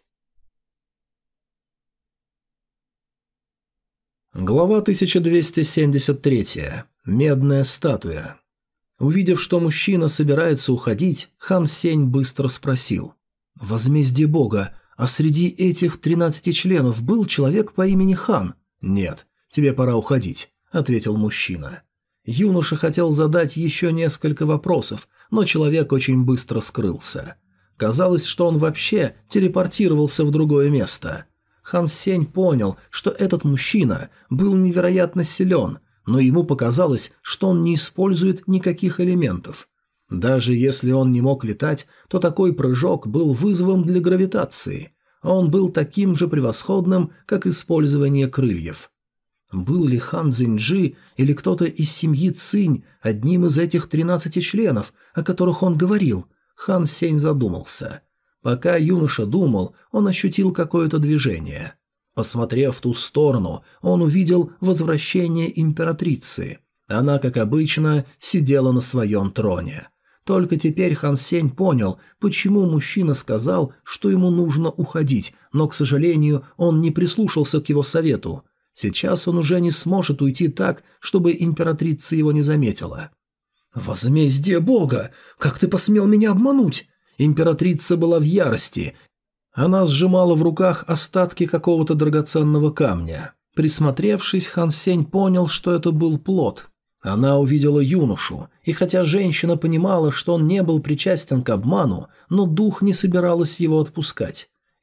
S1: Глава 1273. Медная статуя. Увидев, что мужчина собирается уходить, Хан Сень быстро спросил: «Возмездие Бога, а среди этих 13 членов был человек по имени Хан?» «Нет, тебе пора уходить», — ответил мужчина. Юноша хотел задать еще несколько вопросов, но человек очень быстро скрылся. Казалось, что он вообще телепортировался в другое место. Хан Сень понял, что этот мужчина был невероятно силен, но ему показалось, что он не использует никаких элементов. Даже если он не мог летать, то такой прыжок был вызовом для гравитации. Он был таким же превосходным, как использование крыльев. Был ли Хан Цзиньджи или кто-то из семьи Цинь одним из этих 13 членов, о которых он говорил? Хан Сень задумался. Пока юноша думал, он ощутил какое-то движение. Посмотрев в ту сторону, он увидел возвращение императрицы. Она, как обычно, сидела на своем троне. Только теперь Хан Сень понял, почему мужчина сказал, что ему нужно уходить, но, к сожалению, он не прислушался к его совету. Сейчас он уже не сможет уйти так, чтобы императрица его не заметила. «Возмездие Бога! Как ты посмел меня обмануть?» Императрица была в ярости. Она сжимала в руках остатки какого-то драгоценного камня. Присмотревшись, Хан Сень понял, что это был плод. Она увидела юношу, и хотя женщина понимала, что он не был причастен к обману, но дух не собиралась его отпускать.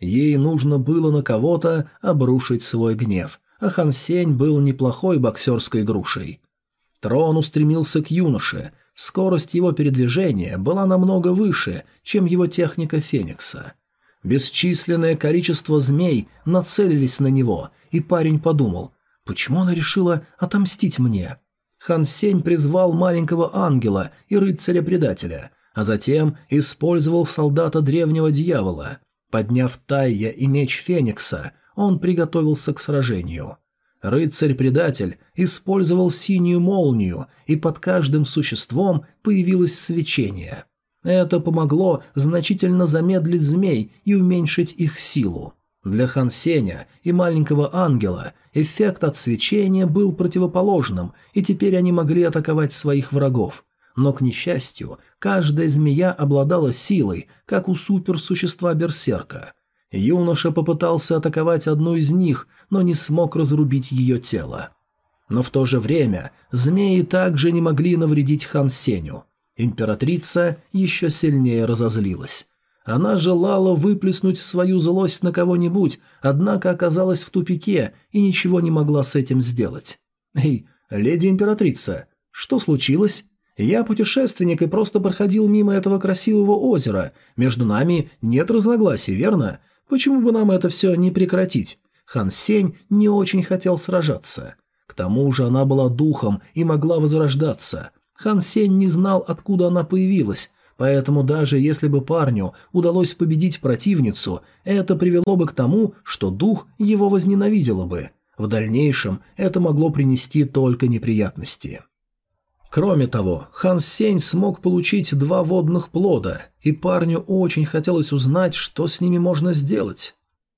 S1: Ей нужно было на кого-то обрушить свой гнев, а Хан Сень был неплохой боксерской грушей. Трон устремился к юноше. Скорость его передвижения была намного выше, чем его техника Феникса. Бесчисленное количество змей нацелились на него, и парень подумал, почему она решила отомстить мне? Хан Сень призвал маленького ангела и рыцаря-предателя, а затем использовал солдата древнего дьявола. Подняв Тайя и меч Феникса, он приготовился к сражению. Рыцарь-предатель использовал синюю молнию, и под каждым существом появилось свечение. Это помогло значительно замедлить змей и уменьшить их силу. Для Хан Сеня и маленького ангела эффект от свечения был противоположным, и теперь они могли атаковать своих врагов. Но, к несчастью, каждая змея обладала силой, как у суперсущества-берсерка. Юноша попытался атаковать одну из них, но не смог разрубить ее тело. Но в то же время змеи также не могли навредить Хан Сеню. Императрица еще сильнее разозлилась. Она желала выплеснуть свою злость на кого-нибудь, однако оказалась в тупике и ничего не могла с этим сделать. «Эй, леди императрица, что случилось? Я путешественник и просто проходил мимо этого красивого озера. Между нами нет разногласий, верно? Почему бы нам это все не прекратить?» Хан Сень не очень хотел сражаться. К тому же она была духом и могла возрождаться. Хан Сень не знал, откуда она появилась, поэтому даже если бы парню удалось победить противницу, это привело бы к тому, что дух его возненавидела бы. В дальнейшем это могло принести только неприятности. Кроме того, Хан Сень смог получить 2 водных плода, и парню очень хотелось узнать, что с ними можно сделать.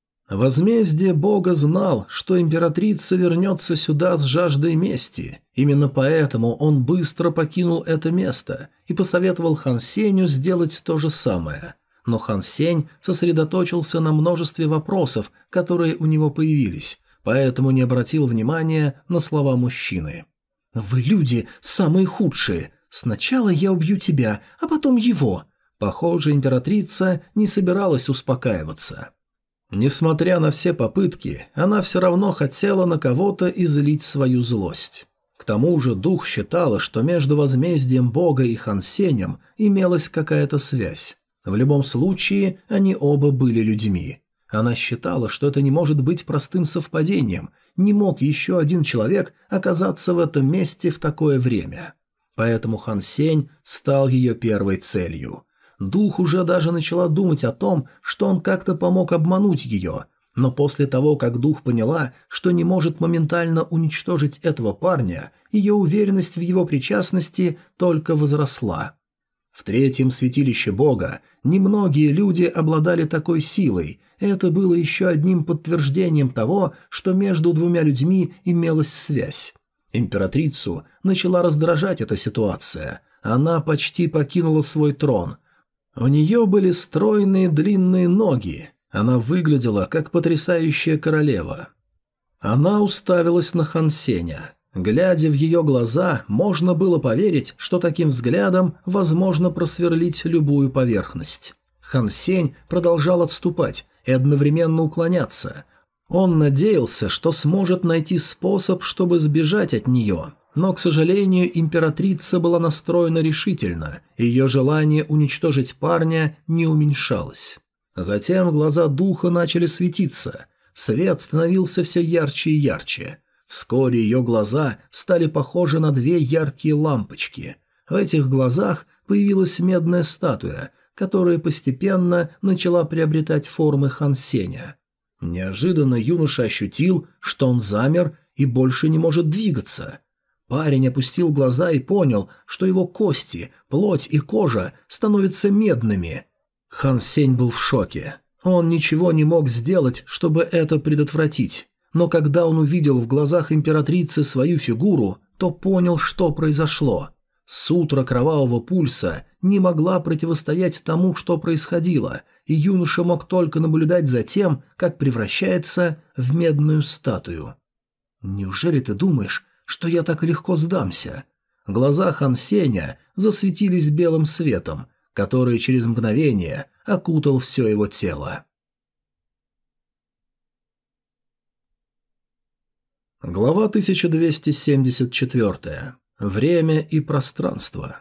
S1: Возмездие бога знал, что императрица вернется сюда с жаждой мести. Именно поэтому он быстро покинул это место и посоветовал Хан Сенью сделать то же самое. Но Хан Сень сосредоточился на множестве вопросов, которые у него появились, поэтому не обратил внимания на слова мужчины. «Вы, люди, самые худшие. Сначала я убью тебя, а потом его». Похоже, императрица не собиралась успокаиваться. Несмотря на все попытки, она все равно хотела на кого-то излить свою злость. К тому же дух считала, что между возмездием бога и Хан Сенем имелась какая-то связь. В любом случае, они оба были людьми. Она считала, что это не может быть простым совпадением, не мог еще один человек оказаться в этом месте в такое время. Поэтому Хан Сень стал ее первой целью. Дух уже даже начала думать о том, что он как-то помог обмануть ее, но после того, как дух поняла, что не может моментально уничтожить этого парня, ее уверенность в его причастности только возросла. В 3-м святилище бога немногие люди обладали такой силой. Это было еще одним подтверждением того, что между 2 людьми имелась связь. Императрицу начала раздражать эта ситуация. Она почти покинула свой трон. У нее были стройные длинные ноги. Она выглядела как потрясающая королева. Она уставилась на Хан Сеня. Глядя в ее глаза, можно было поверить, что таким взглядом возможно просверлить любую поверхность. Хан Сень продолжал отступать и одновременно уклоняться. Он надеялся, что сможет найти способ, чтобы сбежать от нее, но, к сожалению, императрица была настроена решительно, и ее желание уничтожить парня не уменьшалось. Затем глаза духа начали светиться, свет становился все ярче и ярче. Вскоре ее глаза стали похожи на 2 яркие лампочки. В этих глазах появилась медная статуя, которая постепенно начала приобретать формы Хан Сеня. Неожиданно юноша ощутил, что он замер и больше не может двигаться. Парень опустил глаза и понял, что его кости, плоть и кожа становятся медными. Хан Сень был в шоке. Он ничего не мог сделать, чтобы это предотвратить. Но когда он увидел в глазах императрицы свою фигуру, то понял, что произошло. Сутра кровавого пульса не могла противостоять тому, что происходило, и юноша мог только наблюдать за тем, как превращается в медную статую. «Неужели ты думаешь, что я так легко сдамся?» Глаза Хан Сеня засветились белым светом, который через мгновение окутал все его тело. Глава 1274. Время и пространство.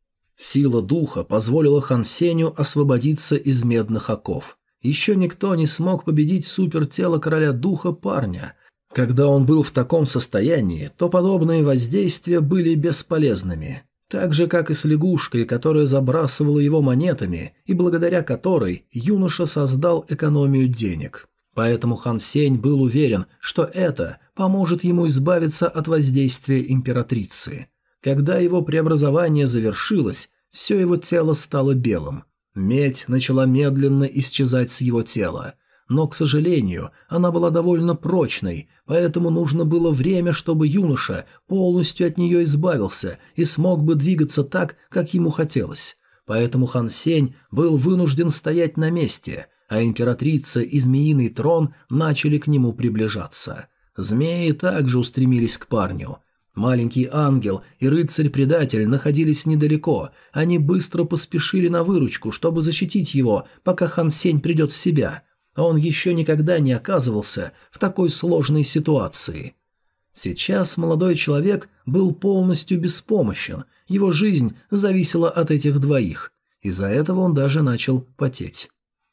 S1: Сила духа позволила Хан Сенью освободиться из медных оков. Еще никто не смог победить супертело короля духа парня. Когда он был в таком состоянии, то подобные воздействия были бесполезными. Так же, как и с лягушкой, которая забрасывала его монетами, и благодаря которой юноша создал экономию денег. Поэтому Хан Сень был уверен, что это поможет ему избавиться от воздействия императрицы. Когда его преобразование завершилось, все его тело стало белым. Медь начала медленно исчезать с его тела. Но, к сожалению, она была довольно прочной, поэтому нужно было время, чтобы юноша полностью от нее избавился и смог бы двигаться так, как ему хотелось. Поэтому Хан Сень был вынужден стоять на месте, а императрица и змеиный трон начали к нему приближаться. Змеи также устремились к парню. Маленький ангел и рыцарь-предатель находились недалеко, они быстро поспешили на выручку, чтобы защитить его, пока Хан Сень придет в себя. Он еще никогда не оказывался в такой сложной ситуации. Сейчас молодой человек был полностью беспомощен, его жизнь зависела от этих двоих. Из-за этого он даже начал потеть.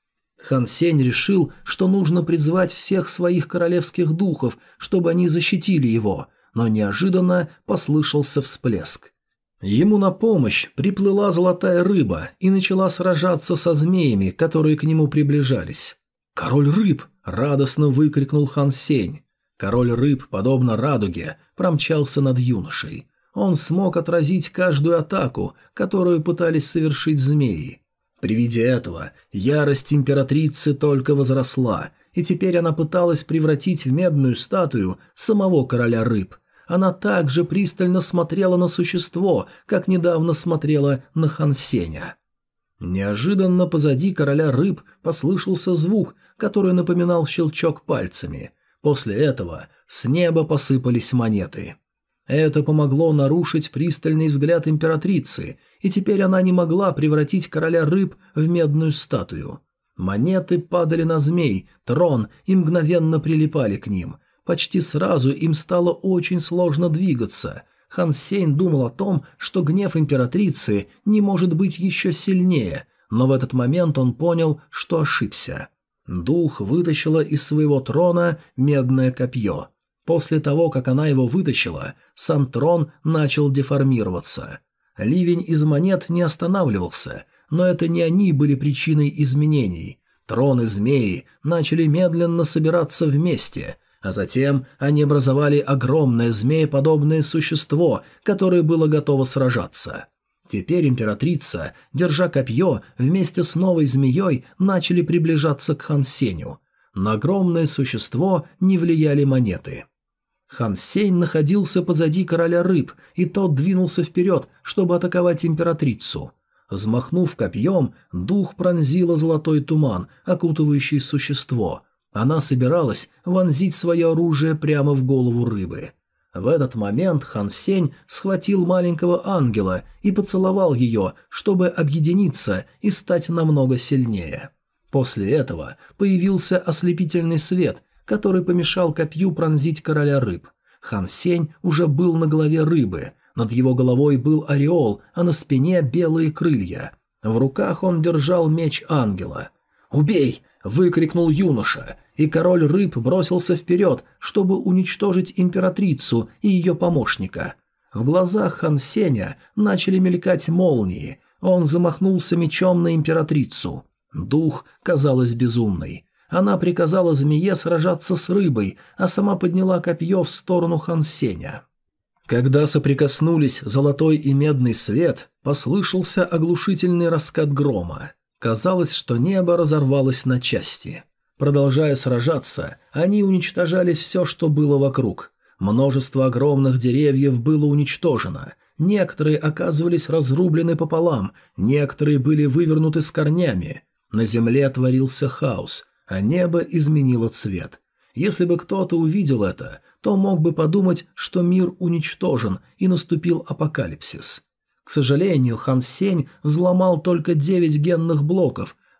S1: Хан Сень решил, что нужно призвать всех своих королевских духов, чтобы они защитили его, но неожиданно послышался всплеск. Ему на помощь приплыла золотая рыба и начала сражаться со змеями, которые к нему приближались. «Король рыб!» – радостно выкрикнул Хан Сень. Король рыб, подобно радуге, промчался над юношей. Он смог отразить каждую атаку, которую пытались совершить змеи. При виде этого ярость императрицы только возросла, и теперь она пыталась превратить в медную статую самого короля рыб. Она также пристально смотрела на существо, как недавно смотрела на Хан Сеня. Неожиданно позади короля рыб послышался звук, который напоминал щелчок пальцами. После этого с неба посыпались монеты. Это помогло нарушить пристальный взгляд императрицы, и теперь она не могла превратить короля рыб в медную статую. Монеты падали на змей, трон и мгновенно прилипали к ним. Почти сразу им стало очень сложно двигаться. Хан Сень думал о том, что гнев императрицы не может быть еще сильнее, но в этот момент он понял, что ошибся. Дух вытащила из своего трона медное копье. После того, как она его вытащила, сам трон начал деформироваться. Ливень из монет не останавливался, но это не они были причиной изменений. Трон и змеи начали медленно собираться вместе, а затем они образовали огромное змееподобное существо, которое было готово сражаться. Теперь императрица, держа копье, вместе с новой змеей начали приближаться к Хан Сенью. На огромное существо не влияли монеты. Хан Сень находился позади короля рыб, и тот двинулся вперед, чтобы атаковать императрицу. Взмахнув копьем, дух пронзила золотой туман, окутывающий существо. Она собиралась вонзить свое оружие прямо в голову рыбы. В этот момент Хан Сень схватил маленького ангела и поцеловал ее, чтобы объединиться и стать намного сильнее. После этого появился ослепительный свет, который помешал копью пронзить короля рыб. Хан Сень уже был на голове рыбы, над его головой был ореол, а на спине белые крылья. В руках он держал меч ангела. «Убей!» – выкрикнул юноша, и король рыб бросился вперед, чтобы уничтожить императрицу и ее помощника. В глазах Хан Сеня начали мелькать молнии, он замахнулся мечом на императрицу. Дух казалась безумной. Она приказала змее сражаться с рыбой, а сама подняла копье в сторону Хан Сеня. Когда соприкоснулись золотой и медный свет, послышался оглушительный раскат грома. Казалось, что небо разорвалось на части. Продолжая сражаться, они уничтожали все, что было вокруг. Множество огромных деревьев было уничтожено. Некоторые оказывались разрублены пополам, некоторые были вывернуты с корнями. На земле творился хаос, а небо изменило цвет. Если бы кто-то увидел это, то мог бы подумать, что мир уничтожен и наступил апокалипсис. К сожалению, Хан Сень взломал только 9 генных блоков,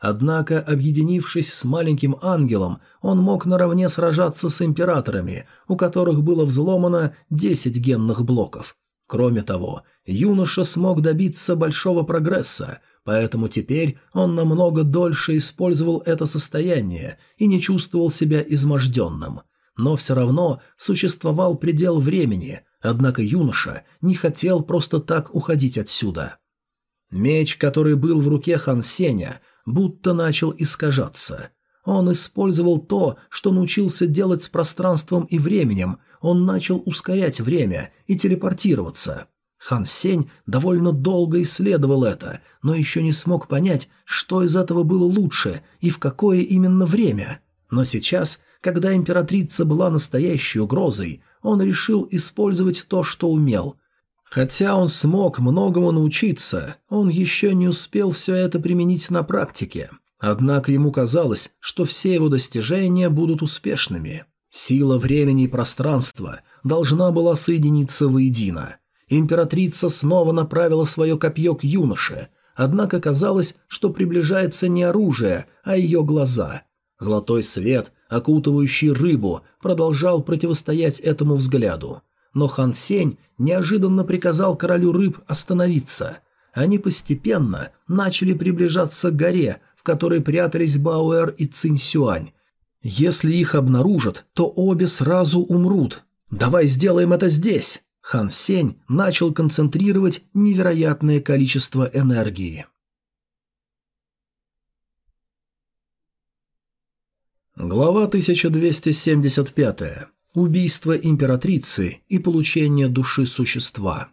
S1: Однако, объединившись с маленьким ангелом, он мог наравне сражаться с императорами, у которых было взломано 10 генных блоков. Кроме того, юноша смог добиться большого прогресса, поэтому теперь он намного дольше использовал это состояние и не чувствовал себя изможденным. Но все равно существовал предел времени, однако юноша не хотел просто так уходить отсюда. Меч, который был в руке Хан Сеня, будто начал искажаться. Он использовал то, что научился делать с пространством и временем, он начал ускорять время и телепортироваться. Хан Сень довольно долго исследовал это, но еще не смог понять, что из этого было лучше и в какое именно время. Но сейчас, когда императрица была настоящей угрозой, он решил использовать то, что умел. Хотя он смог многому научиться, он еще не успел все это применить на практике. Однако ему казалось, что все его достижения будут успешными. Сила времени и пространства должна была соединиться воедино. Императрица снова направила свое копье к юноше, однако казалось, что приближается не оружие, а ее глаза. Золотой свет, окутывающий рыбу, продолжал противостоять этому взгляду. Но Хан Сень неожиданно приказал королю рыб остановиться. Они постепенно начали приближаться к горе, в которой прятались Баоэр и Цинь Сюань. Если их обнаружат, то обе сразу умрут. «Давай сделаем это здесь!» Хан Сень начал концентрировать невероятное количество энергии. Глава 1275. Убийство императрицы и получение души существа.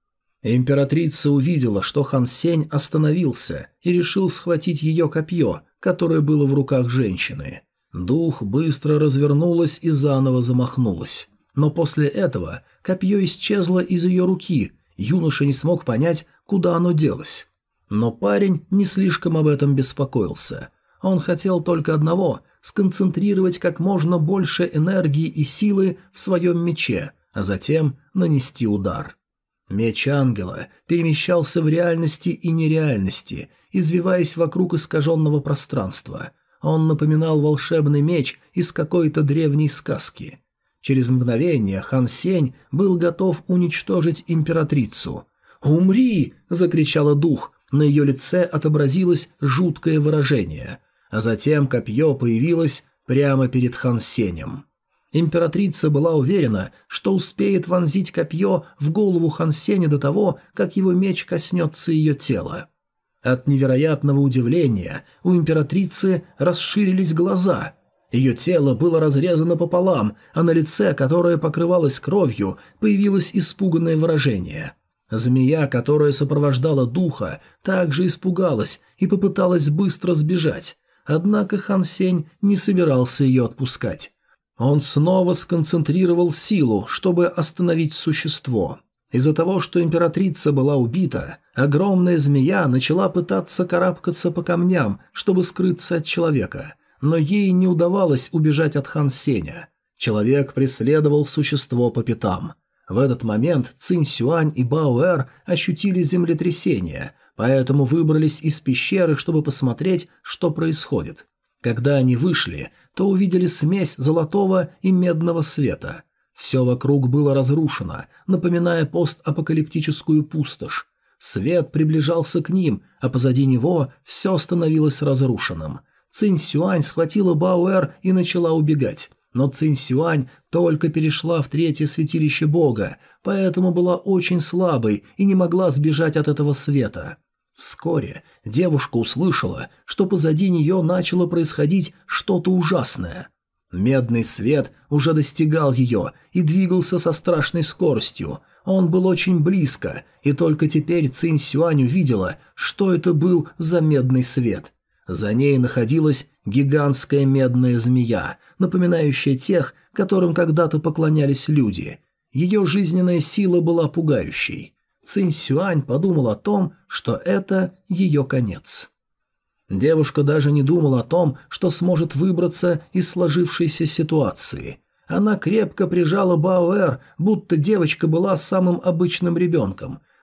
S1: Императрица увидела, что Хан Сень остановился и решил схватить ее копье, которое было в руках женщины. Дух быстро развернулась и заново замахнулась. Но после этого копье исчезло из ее руки, юноша не смог понять, куда оно делось. Но парень не слишком об этом беспокоился. Он хотел только одного – сконцентрировать как можно больше энергии и силы в своем мече, а затем нанести удар. Меч ангела перемещался в реальности и нереальности, извиваясь вокруг искаженного пространства. Он напоминал волшебный меч из какой-то древней сказки. Через мгновение Хан Сень был готов уничтожить императрицу. «Умри!» – закричала дух, на ее лице отобразилось жуткое выражение – а затем копье появилось прямо перед Хан Сенем. Императрица была уверена, что успеет вонзить копье в голову Хан Сеня до того, как его меч коснется ее тела. От невероятного удивления у императрицы расширились глаза. Ее тело было разрезано пополам, а на лице, которое покрывалось кровью, появилось испуганное выражение. Змея, которая сопровождала духа, также испугалась и попыталась быстро сбежать. Однако Хан Сень не собирался ее отпускать. Он снова сконцентрировал силу, чтобы остановить существо. Из-за того, что императрица была убита, огромная змея начала пытаться карабкаться по камням, чтобы скрыться от человека, но ей не удавалось убежать от Хан Сеня. Человек преследовал существо по пятам. В этот момент Цинь Сюань и Баоэр ощутили землетрясение, поэтому выбрались из пещеры, чтобы посмотреть, что происходит. Когда они вышли, то увидели смесь золотого и медного света. Все вокруг было разрушено, напоминая постапокалиптическую пустошь. Свет приближался к ним, а позади него все становилось разрушенным. Цинь Сюань схватила Баоэр и начала убегать. Но Цинь Сюань только перешла в третье святилище бога, поэтому была очень слабой и не могла сбежать от этого света. Вскоре девушка услышала, что позади нее начало происходить что-то ужасное. Медный свет уже достигал ее и двигался со страшной скоростью. Он был очень близко, и только теперь Цинь Сюань увидела, что это был за медный свет. За ней находилась гигантская медная змея, напоминающая тех, которым когда-то поклонялись люди. Ее жизненная сила была пугающей. Цинь Сюань подумал о том, что это ее конец. Девушка даже не думала о том, что сможет выбраться из сложившейся ситуации. Она крепко прижала Баоэр, будто девочка была самым обычным ребенком.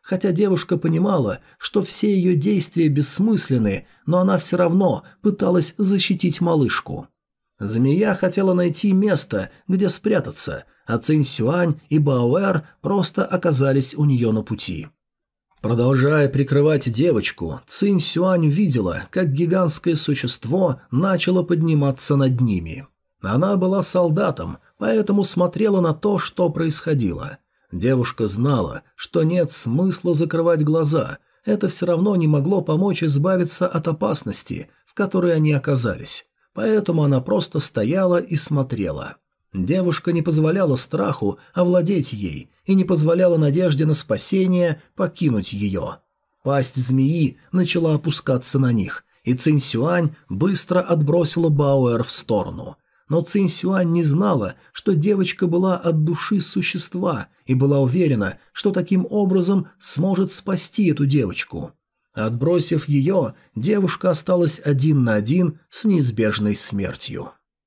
S1: Хотя девушка понимала, что все ее действия бессмысленны, но она все равно пыталась защитить малышку. Змея хотела найти место, где спрятаться, а Цинь Сюань и Баоэр просто оказались у нее на пути. Продолжая прикрывать девочку, Цинь Сюань увидела, как гигантское существо начало подниматься над ними. Она была солдатом, поэтому смотрела на то, что происходило. Девушка знала, что нет смысла закрывать глаза, это все равно не могло помочь избавиться от опасности, в которой они оказались, поэтому она просто стояла и смотрела. Девушка не позволяла страху овладеть ей и не позволяла надежде на спасение покинуть ее. Пасть змеи начала опускаться на них, и Цинь Сюань быстро отбросила Баоэр в сторону. Но Цинь Сюань не знала, что девочка была от души существа и была уверена, что таким образом сможет спасти эту девочку. Отбросив ее, девушка осталась один на один с неизбежной смертью.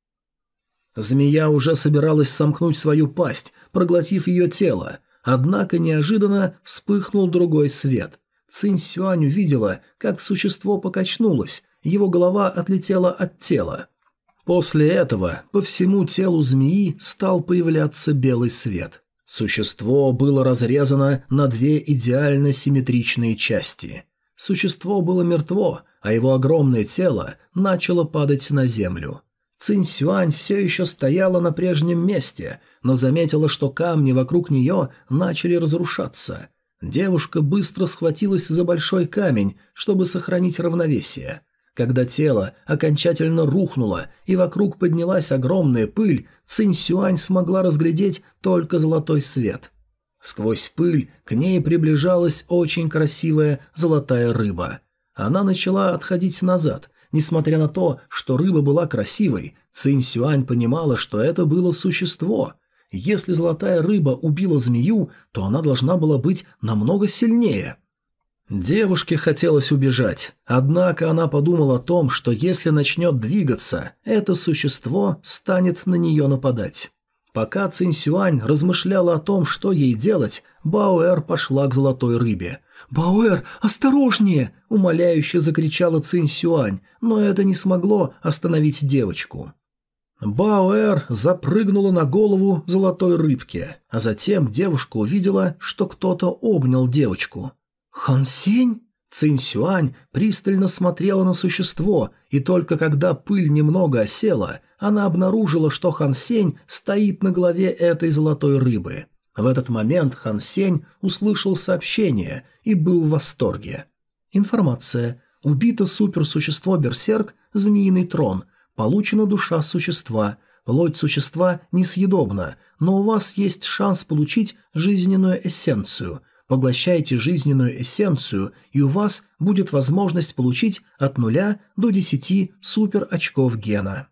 S1: Змея уже собиралась сомкнуть свою пасть, проглотив ее тело, однако неожиданно вспыхнул другой свет. Цинь Сюань увидела, как существо покачнулось, его голова отлетела от тела. После этого по всему телу змеи стал появляться белый свет. Существо было разрезано на две идеально симметричные части. Существо было мертво, а его огромное тело начало падать на землю. Цинь Сюань все еще стояла на прежнем месте, но заметила, что камни вокруг нее начали разрушаться. Девушка быстро схватилась за большой камень, чтобы сохранить равновесие. Когда тело окончательно рухнуло и вокруг поднялась огромная пыль, Цинь Сюань смогла разглядеть только золотой свет. Сквозь пыль к ней приближалась очень красивая золотая рыба. Она начала отходить назад. Несмотря на то, что рыба была красивой, Цинь Сюань понимала, что это было существо. Если золотая рыба убила змею, то она должна была быть намного сильнее. Девушке хотелось убежать, однако она подумала о том, что если начнет двигаться, это существо станет на нее нападать. Пока Цинь Сюань размышляла о том, что ей делать, Баоэр пошла к золотой рыбе. «Баоэр, осторожнее!» – умоляюще закричала Цинь Сюань, но это не смогло остановить девочку. Баоэр запрыгнула на голову золотой рыбки, а затем девушка увидела, что кто-то обнял девочку. «Хан Сень?» Цинь Сюань пристально смотрела на существо, и только когда пыль немного осела, она обнаружила, что Хан Сень стоит на голове этой золотой рыбы. В этот момент Хан Сень услышал сообщение и был в восторге. Информация. Убито суперсущество Берсерк, Змеиный трон. Получена душа существа. Плоть существа несъедобна, но у вас есть шанс получить жизненную эссенцию. Поглощайте жизненную эссенцию, и у вас будет возможность получить от 0 до 10 супер очков гена.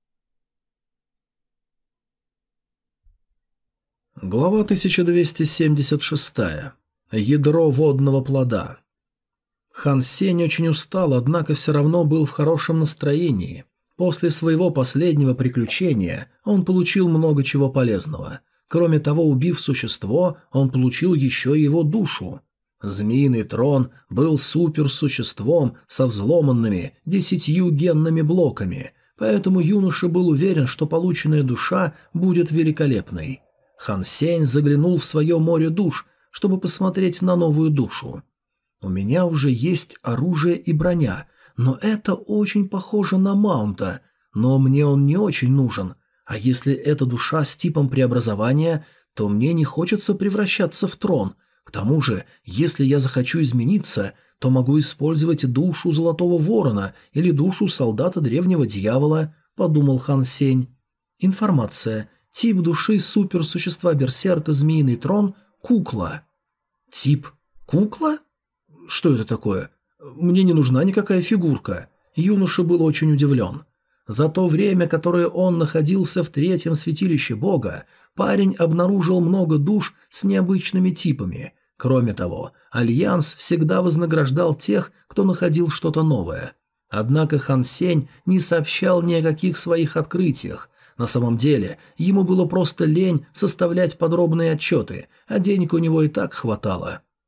S1: Глава 1276. Ядро водного плода. Хан Сень очень устал, однако все равно был в хорошем настроении. После своего последнего приключения он получил много чего полезного. Кроме того, убив существо, он получил еще его душу. Змеиный трон был суперсуществом со взломанными 10 генными блоками, поэтому юноша был уверен, что полученная душа будет великолепной. Хан Сень заглянул в свое море душ, чтобы посмотреть на новую душу. «У меня уже есть оружие и броня, но это очень похоже на маунта, но мне он не очень нужен. А если эта душа с типом преобразования, то мне не хочется превращаться в трон. К тому же, если я захочу измениться, то могу использовать душу Золотого Ворона или душу солдата Древнего Дьявола», – подумал Хан Сень. Информация. Тип души суперсущества Берсерка Змеиный трон – кукла. Тип кукла? Что это такое? Мне не нужна никакая фигурка. Юноша был очень удивлен. За то время, которое он находился в третьем святилище бога, парень обнаружил много душ с необычными типами. Кроме того, Альянс всегда вознаграждал тех, кто находил что-то новое. Однако Хан Сень не сообщал ни о каких своих открытиях. На самом деле, ему было просто лень составлять подробные отчеты, а денег у него и так хватало.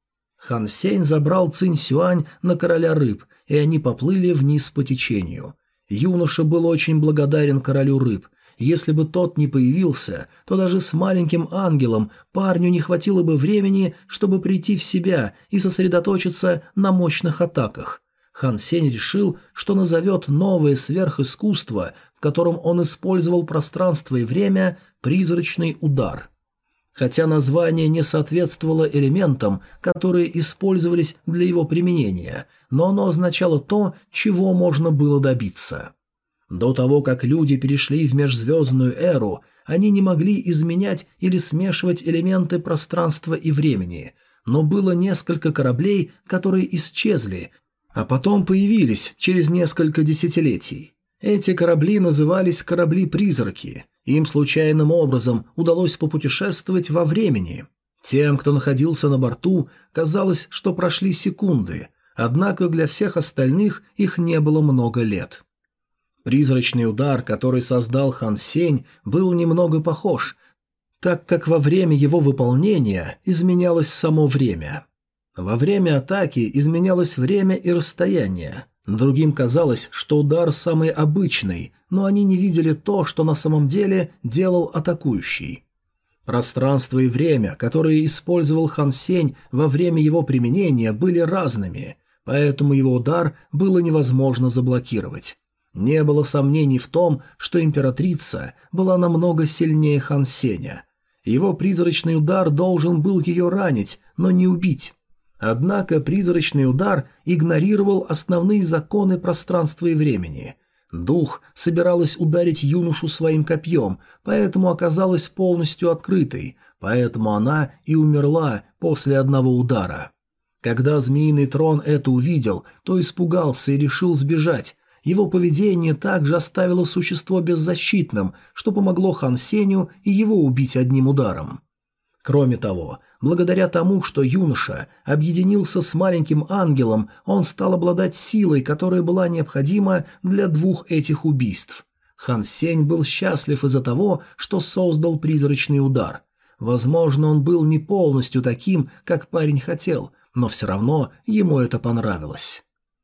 S1: Хан Сень забрал Цинь Сюань на короля рыб, и они поплыли вниз по течению. Юноша был очень благодарен королю рыб. Если бы тот не появился, то даже с маленьким ангелом парню не хватило бы времени, чтобы прийти в себя и сосредоточиться на мощных атаках. Хан Сень решил, что назовет новое сверхискусство, в котором он использовал пространство и время, «Призрачный удар». Хотя название не соответствовало элементам, которые использовались для его применения, но оно означало то, чего можно было добиться. До того, как люди перешли в межзвездную эру, они не могли изменять или смешивать элементы пространства и времени, но было несколько кораблей, которые исчезли, а потом появились через несколько десятилетий. Эти корабли назывались корабли-призраки. Им случайным образом удалось попутешествовать во времени. Тем, кто находился на борту, казалось, что прошли секунды, однако для всех остальных их не было много лет. Призрачный удар, который создал Хан Сень, был немного похож, так как во время его выполнения изменялось само время. Во время атаки изменялось время и расстояние. Другим казалось, что удар самый обычный, но они не видели то, что на самом деле делал атакующий. Пространство и время, которые использовал Хан Сень во время его применения, были разными, поэтому его удар было невозможно заблокировать. Не было сомнений в том, что императрица была намного сильнее Хан Сеня. Его призрачный удар должен был ее ранить, но не убить. Однако призрачный удар игнорировал основные законы пространства и времени. Дух собиралась ударить юношу своим копьем, поэтому оказалась полностью открытой, поэтому она и умерла после одного удара. Когда Змеиный Трон это увидел, то испугался и решил сбежать. Его поведение также оставило существо беззащитным, что помогло Хан Сенью и его убить одним ударом. Кроме того, благодаря тому, что юноша объединился с маленьким ангелом, он стал обладать силой, которая была необходима для двух этих убийств. Хан Сень был счастлив из-за того, что создал призрачный удар. Возможно, он был не полностью таким, как парень хотел, но все равно ему это понравилось.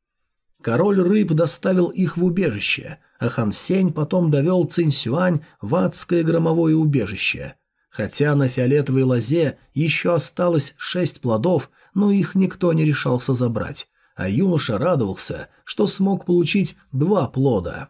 S1: Король рыб доставил их в убежище, а Хан Сень потом довел Цинь Сюань в адское громовое убежище. Хотя на фиолетовой лозе еще осталось 6 плодов, но их никто не решался забрать, а юноша радовался, что смог получить 2 плода.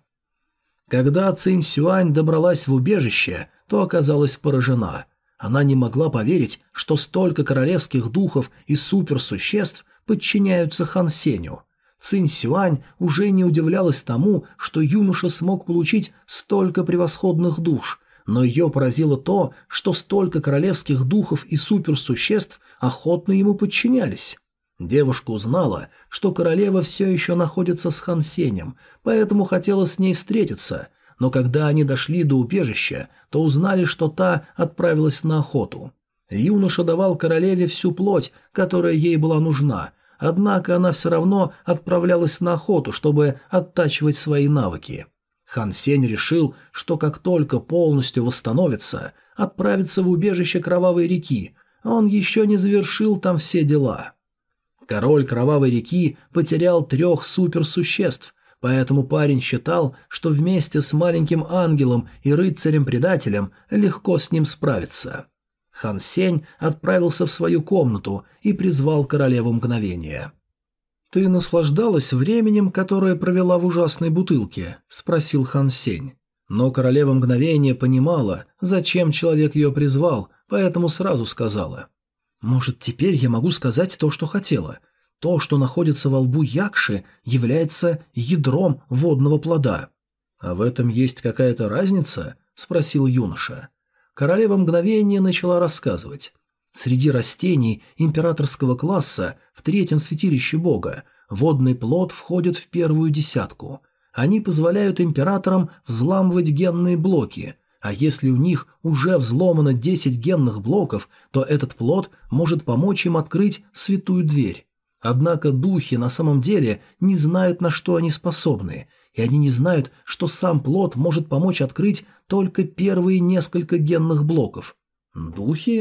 S1: Когда Цинь Сюань добралась в убежище, то оказалась поражена. Она не могла поверить, что столько королевских духов и суперсуществ подчиняются Хан Сенью. Цинь Сюань уже не удивлялась тому, что юноша смог получить столько превосходных душ, но ее поразило то, что столько королевских духов и суперсуществ охотно ему подчинялись. Девушка узнала, что королева все еще находится с Хан Сенем, поэтому хотела с ней встретиться, но когда они дошли до убежища, то узнали, что та отправилась на охоту. Юноша давал королеве всю плоть, которая ей была нужна, однако она все равно отправлялась на охоту, чтобы оттачивать свои навыки. Хан Сень решил, что как только полностью восстановится, отправится в убежище Кровавой реки, а он еще не завершил там все дела. Король Кровавой реки потерял 3 суперсуществ, поэтому парень считал, что вместе с маленьким ангелом и рыцарем-предателем легко с ним справиться. Хан Сень отправился в свою комнату и призвал королеву мгновения. «Ты наслаждалась временем, которое провела в ужасной бутылке?» – спросил Хан Сень. Но королева мгновения понимала, зачем человек ее призвал, поэтому сразу сказала: «Может, теперь я могу сказать то, что хотела. То, что находится во лбу Якши, является ядром водного плода». «А в этом есть какая-то разница?» – спросил юноша. Королева мгновения начала рассказывать. Среди растений императорского класса в 3-м святилище бога водный плод входит в 1-ю десятку. Они позволяют императорам взламывать генные блоки, а если у них уже взломано 10 генных блоков, то этот плод может помочь им открыть святую дверь. Однако духи на самом деле не знают, на что они способны, и они не знают, что сам плод может помочь открыть только первые несколько генных блоков. Духи?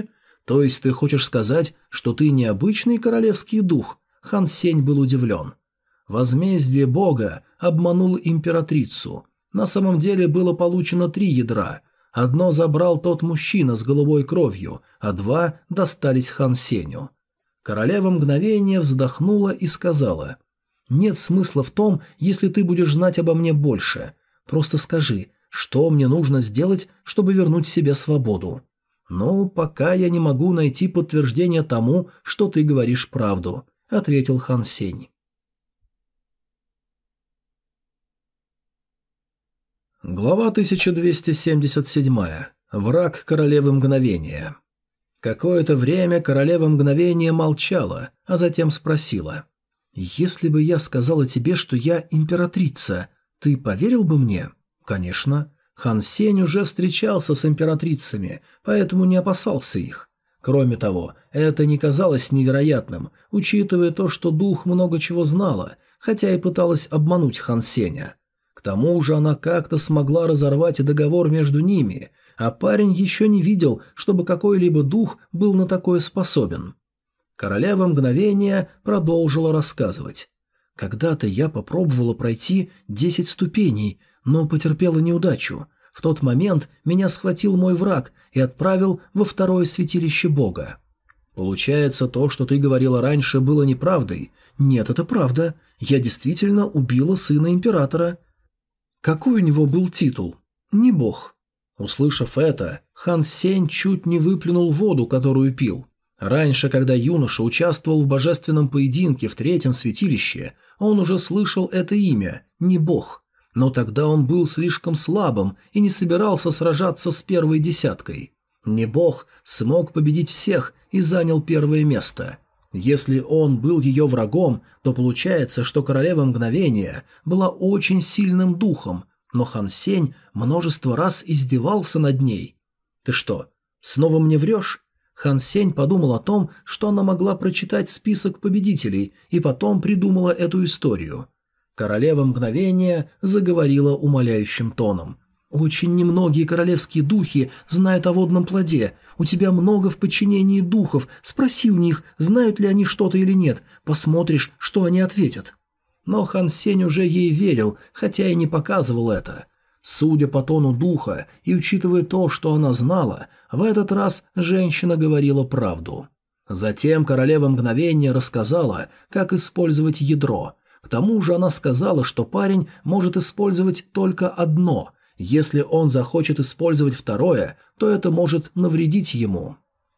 S1: То есть ты хочешь сказать, что ты необычный королевский дух? Хан Сень был удивлен. Возмездие бога обманул императрицу. На самом деле было получено 3 ядра. Одно забрал тот мужчина с голубой кровью, а 2 достались Хан Сенью. Королева мгновение вздохнула и сказала: «Нет смысла в том, если ты будешь знать обо мне больше. Просто скажи, что мне нужно сделать, чтобы вернуть себе свободу?» «Ну, пока я не могу найти подтверждение тому, что ты говоришь правду», — ответил Хан Сень. Глава 1277. Враг королевы мгновения. Какое-то время королева мгновения молчала, а затем спросила: «Если бы я сказала тебе, что я императрица, ты поверил бы мне?» «Конечно». Хан Сень уже встречался с императрицами, поэтому не опасался их. Кроме того, это не казалось невероятным, учитывая то, что дух много чего знала, хотя и пыталась обмануть Хан Сеня. К тому же она как-то смогла разорвать договор между ними, а парень еще не видел, чтобы какой-либо дух был на такое способен. Королева мгновения продолжила рассказывать. «Когда-то я попробовала пройти 10 ступеней, но потерпела неудачу. В тот момент меня схватил мой враг и отправил во 2-е святилище бога». «Получается, то, что ты говорила раньше, было неправдой?» «Нет, это правда. Я действительно убила сына императора». «Какой у него был титул?» «Не бог». Услышав это, Хан Сень чуть не выплюнул воду, которую пил. Раньше, когда юноша участвовал в божественном поединке в 3-м святилище, он уже слышал это имя – не бог. Но тогда он был слишком слабым и не собирался сражаться с 1-й десяткой. Не бог смог победить всех и занял 1-е место. Если он был ее врагом, то получается, что королева мгновения была очень сильным духом, но Хан Сень множество раз издевался над ней. «Ты что, снова мне врешь?» Хан Сень подумал о том, что она могла прочитать список победителей, и потом придумала эту историю. Королева мгновения заговорила умоляющим тоном. «Очень немногие королевские духи знают о водном плоде. У тебя много в подчинении духов. Спроси у них, знают ли они что-то или нет. Посмотришь, что они ответят». Но Хан Сень уже ей верил, хотя и не показывал это. Судя по тону духа и учитывая то, что она знала, в этот раз женщина говорила правду. Затем королева мгновения рассказала, как использовать ядро. К тому же она сказала, что парень может использовать только одно. Если он захочет использовать 2-е, то это может навредить ему.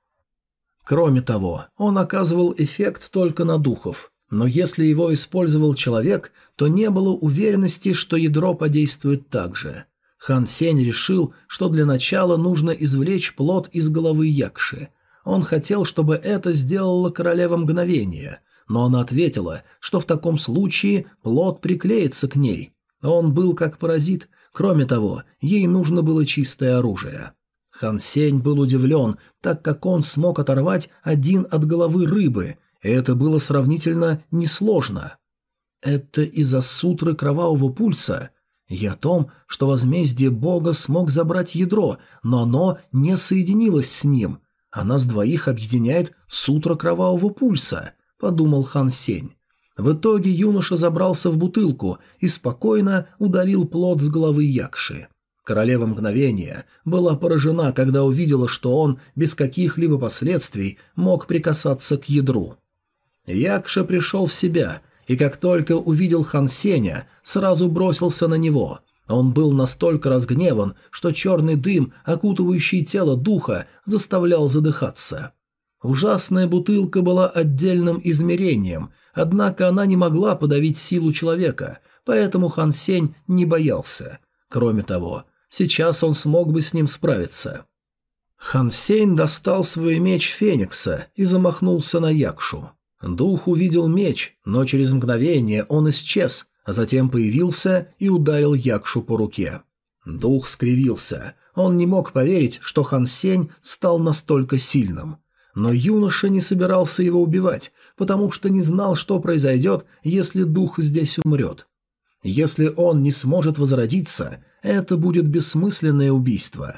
S1: Кроме того, он оказывал эффект только на духов. Но если его использовал человек, то не было уверенности, что ядро подействует так же. Хан Сень решил, что для начала нужно извлечь плод из головы Якши. Он хотел, чтобы это сделала королева мгновения, но она ответила, что в таком случае плод приклеится к ней. Он был как паразит, кроме того, ей нужно было чистое оружие. Хан Сень был удивлен, так как он смог оторвать один от головы рыбы. Это было сравнительно несложно. Это из-за сутры кровавого пульса. И о том, что возмездие бога смог забрать ядро, но оно не соединилось с ним. А нас двоих объединяет сутра кровавого пульса, подумал Хан Сень. В итоге юноша забрался в бутылку и спокойно удалил плод с головы Якши. Королева мгновения была поражена, когда увидела, что он без каких-либо последствий мог прикасаться к ядру. Якша пришел в себя, и как только увидел Хан Сеня, сразу бросился на него. Он был настолько разгневан, что черный дым, окутывающий тело духа, заставлял задыхаться. Ужасная бутылка была отдельным измерением, однако она не могла подавить силу человека, поэтому Хан Сень не боялся. Кроме того, сейчас он смог бы с ним справиться. Хан Сень достал свой меч Феникса и замахнулся на Якшу. Дух увидел меч, но через мгновение он исчез, а затем появился и ударил Якшу по руке. Дух скривился. Он не мог поверить, что Хан Сень стал настолько сильным. Но юноша не собирался его убивать, потому что не знал, что произойдет, если дух здесь умрет. Если он не сможет возродиться, это будет бессмысленное убийство.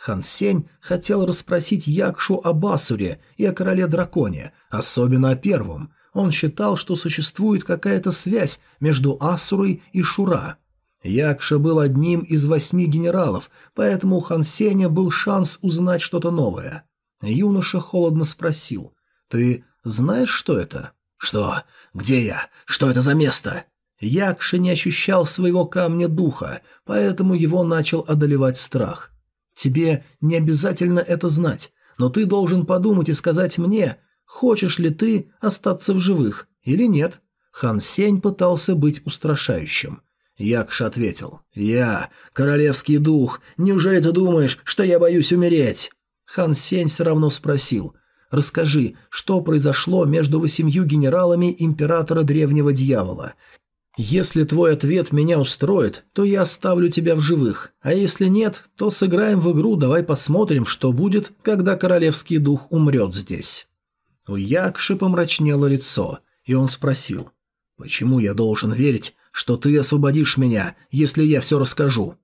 S1: Хан Сень хотел расспросить Якшу об Асуре и о короле-драконе, особенно о первом. Он считал, что существует какая-то связь между Асурой и Шура. Якша был одним из 8 генералов, поэтому у Хан Сеня был шанс узнать что-то новое. Юноша холодно спросил: «Ты знаешь, что это?» «Что? Где я? Что это за место?» Якша не ощущал своего камня духа, поэтому его начал одолевать страх. «Тебе не обязательно это знать, но ты должен подумать и сказать мне, хочешь ли ты остаться в живых или нет». Хан Сень пытался быть устрашающим. Якша ответил: «Я, королевский дух, неужели ты думаешь, что я боюсь умереть?» Хан Сень все равно спросил: «Расскажи, что произошло между 8 генералами императора Древнего Дьявола? Если твой ответ меня устроит, то я оставлю тебя в живых, а если нет, то сыграем в игру, давай посмотрим, что будет, когда королевский дух умрет здесь». У Якши помрачнело лицо, и он спросил: «Почему я должен верить, что ты освободишь меня, если я все расскажу?»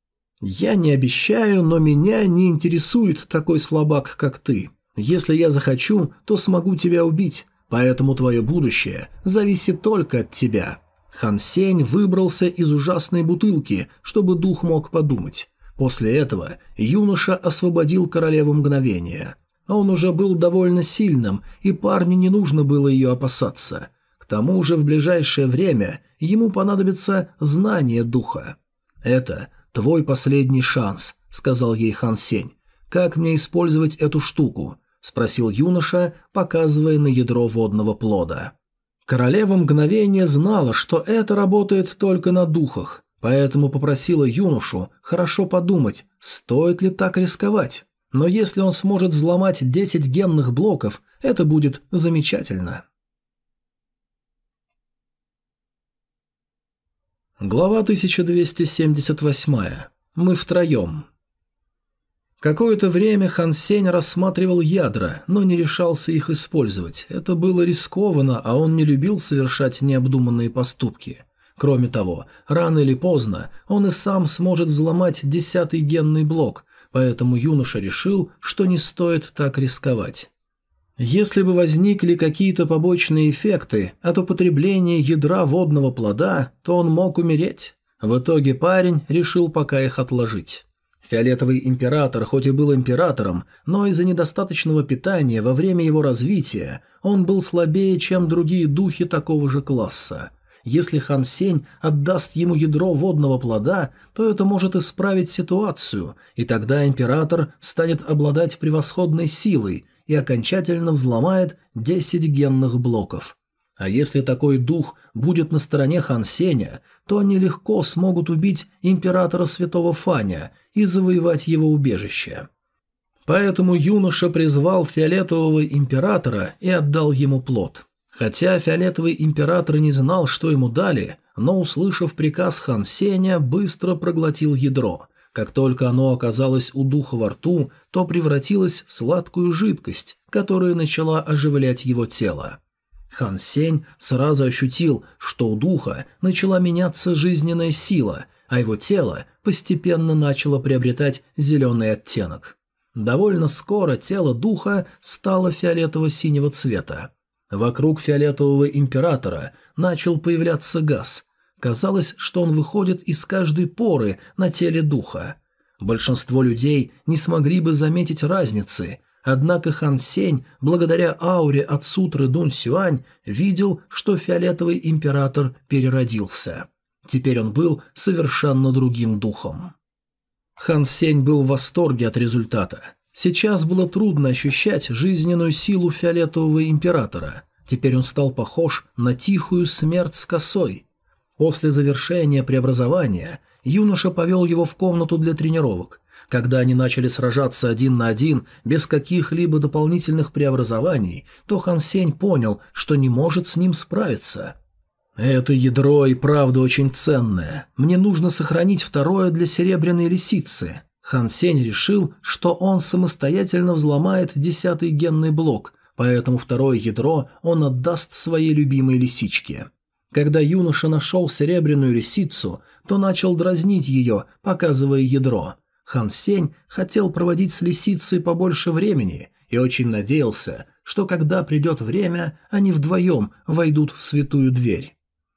S1: «Я не обещаю, но меня не интересует такой слабак, как ты. Если я захочу, то смогу тебя убить, поэтому твое будущее зависит только от тебя». Хан Сень выбрался из ужасной бутылки, чтобы дух мог подумать. После этого юноша освободил королеву мгновения. Он уже был довольно сильным, и парню не нужно было ее опасаться. К тому же в ближайшее время ему понадобится знание духа. «Это твой последний шанс», — сказал ей Хан Сень. «Как мне использовать эту штуку?» — спросил юноша, показывая на ядро водного плода. Королева мгновения знала, что это работает только на духах, поэтому попросила юношу хорошо подумать, стоит ли так рисковать. Но если он сможет взломать 10 генных блоков, это будет замечательно. Глава 1278. Мы втроем. Какое-то время Хан Сень рассматривал ядра, но не решался их использовать. Это было рискованно, а он не любил совершать необдуманные поступки. Кроме того, рано или поздно он и сам сможет взломать 10-й генный блок, поэтому юноша решил, что не стоит так рисковать. Если бы возникли какие-то побочные эффекты от употребления ядра водного плода, то он мог умереть. В итоге парень решил пока их отложить. Фиолетовый император хоть и был императором, но из-за недостаточного питания во время его развития он был слабее, чем другие духи такого же класса. Если Хан Сень отдаст ему ядро водного плода, то это может исправить ситуацию, и тогда император станет обладать превосходной силой и окончательно взломает 10 генных блоков. А если такой дух будет на стороне Хан Сеня, то они легко смогут убить императора Святого Фаня и завоевать его убежище. Поэтому юноша призвал фиолетового императора и отдал ему плод. Хотя фиолетовый император не знал, что ему дали, но, услышав приказ Хан Сеня, быстро проглотил ядро. Как только оно оказалось у духа во рту, то превратилось в сладкую жидкость, которая начала оживлять его тело. Хан Сень сразу ощутил, что у духа начала меняться жизненная сила, а его тело постепенно начало приобретать зеленый оттенок. Довольно скоро тело духа стало фиолетово-синего цвета. Вокруг фиолетового императора начал появляться газ. Казалось, что он выходит из каждой поры на теле духа. Большинство людей не смогли бы заметить разницы, однако Хан Сень, благодаря ауре от сутры Дун Сюань, видел, что фиолетовый император переродился. Теперь он был совершенно другим духом. Хан Сень был в восторге от результата. Сейчас было трудно ощущать жизненную силу фиолетового императора. Теперь он стал похож на тихую смерть с косой. После завершения преобразования юноша повел его в комнату для тренировок. Когда они начали сражаться 1 на 1 без каких-либо дополнительных преобразований, то Хан Сень понял, что не может с ним справиться. «Это ядро и правда очень ценное. Мне нужно сохранить второе для серебряной лисицы». Хан Сень решил, что он самостоятельно взломает 10-й генный блок, поэтому второе ядро он отдаст своей любимой лисичке. Когда юноша нашел серебряную лисицу, то начал дразнить ее, показывая ядро. Хан Сень хотел проводить с лисицей побольше времени и очень надеялся, что когда придет время, они вдвоем войдут в святую дверь.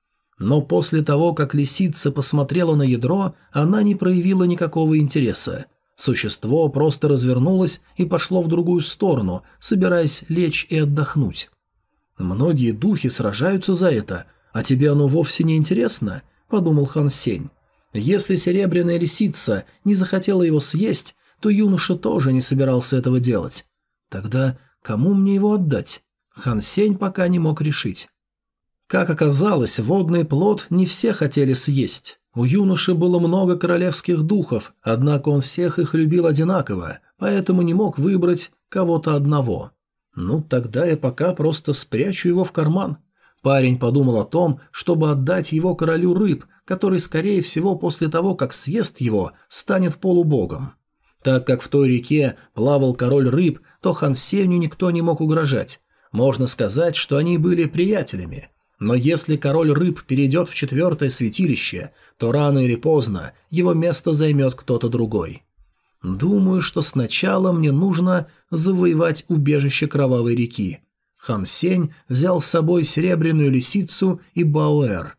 S1: Но после того, как лисица посмотрела на ядро, она не проявила никакого интереса. Существо просто развернулось и пошло в другую сторону, собираясь лечь и отдохнуть. «Многие духи сражаются за это, а тебе оно вовсе не интересно?» – подумал Хан Сень. Если серебряная лисица не захотела его съесть, то юноша тоже не собирался этого делать. Тогда кому мне его отдать? Хан Сень пока не мог решить. Как оказалось, водный плод не все хотели съесть. У юноши было много королевских духов, однако он всех их любил одинаково, поэтому не мог выбрать кого-то одного. Ну, тогда я пока просто спрячу его в карман. Парень подумал о том, чтобы отдать его королю рыб, который, скорее всего, после того, как съест его, станет полубогом. Так как в той реке плавал король рыб, то Хан Сенью никто не мог угрожать. Можно сказать, что они были приятелями. Но если король рыб перейдет в 4-е святилище, то рано или поздно его место займет кто-то другой. Думаю, что сначала мне нужно завоевать убежище Кровавой реки. Хан Сень взял с собой серебряную лисицу и Баоэр.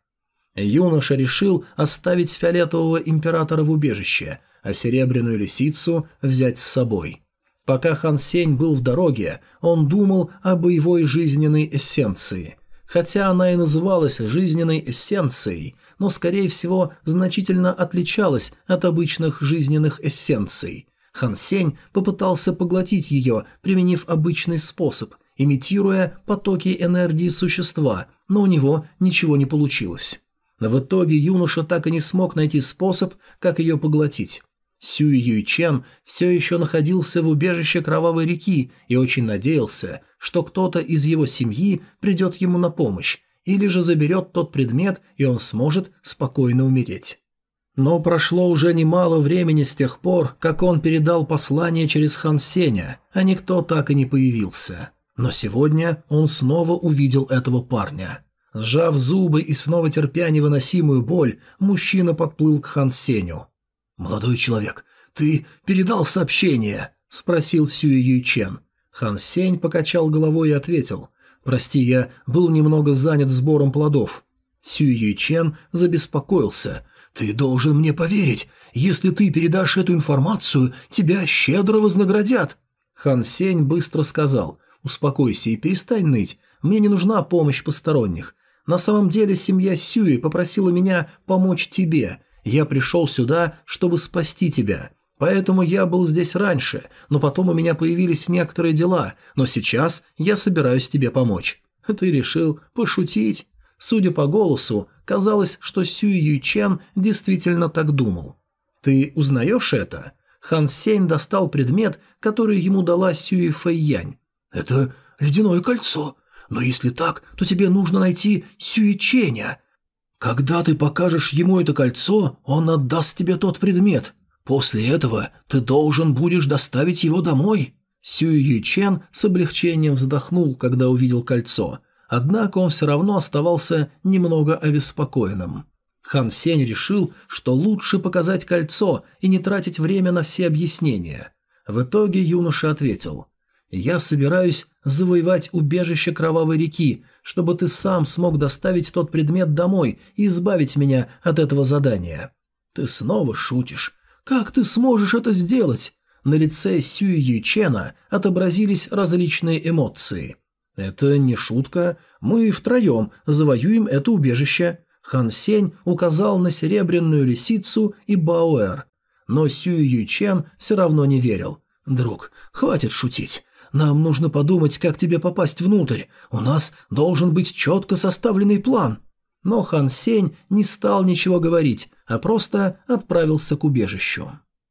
S1: Юноша решил оставить фиолетового императора в убежище, а серебряную лисицу взять с собой. Пока Хан Сень был в дороге, он думал о боевой жизненной эссенции. Хотя она и называлась жизненной эссенцией, но, скорее всего, значительно отличалась от обычных жизненных эссенций. Хан Сень попытался поглотить ее, применив обычный способ, имитируя потоки энергии существа, но у него ничего не получилось. В итоге юноша так и не смог найти способ, как ее поглотить. Сюй Юйчен все еще находился в убежище Кровавой реки и очень надеялся, что кто-то из его семьи придет ему на помощь, или же заберет тот предмет, и он сможет спокойно умереть. Но прошло уже немало времени с тех пор, как он передал послание через Хан Сеня, а никто так и не появился. Но сегодня он снова увидел этого парня. Сжав зубы и снова терпя невыносимую боль, мужчина подплыл к Хан Сеню. «Молодой человек, ты передал сообщение?» – спросил Сюй Юйчен. Хан Сень покачал головой и ответил: «Прости, я был немного занят сбором плодов». Сюй Юйчен забеспокоился. «Ты должен мне поверить. Если ты передашь эту информацию, тебя щедро вознаградят». Хан Сень быстро сказал: «Успокойся и перестань ныть. Мне не нужна помощь посторонних. На самом деле семья Сюи попросила меня помочь тебе. Я пришел сюда, чтобы спасти тебя. Поэтому я был здесь раньше, но потом у меня появились некоторые дела, но сейчас я собираюсь тебе помочь». Ты решил пошутить? Судя по голосу, казалось, что Сюй Юйчен действительно так думал. «Ты узнаешь это?» Хан Сень достал предмет, который ему дала Сюй Фэйянь. «Это ледяное кольцо. Но если так, то тебе нужно найти Сюй Ченя. Когда ты покажешь ему это кольцо, он отдаст тебе тот предмет. После этого ты должен будешь доставить его домой». Сюй Юйчен с облегчением вздохнул, когда увидел кольцо. Однако он все равно оставался немного обеспокоенным. Хан Сень решил, что лучше показать кольцо и не тратить время на все объяснения. В итоге юноша ответил: «Я собираюсь завоевать убежище Кровавой реки, чтобы ты сам смог доставить тот предмет домой и избавить меня от этого задания». «Ты снова шутишь. Как ты сможешь это сделать?» На лице Сюй Юйчена отобразились различные эмоции. «Это не шутка. Мы втроем завоюем это убежище». Хан Сень указал на серебряную лисицу и Баоэр. Но Сюй Юйчен все равно не верил. «Друг, хватит шутить. Нам нужно подумать, как тебе попасть внутрь. У нас должен быть четко составленный план». Но Хан Сень не стал ничего говорить, а просто отправился к убежищу.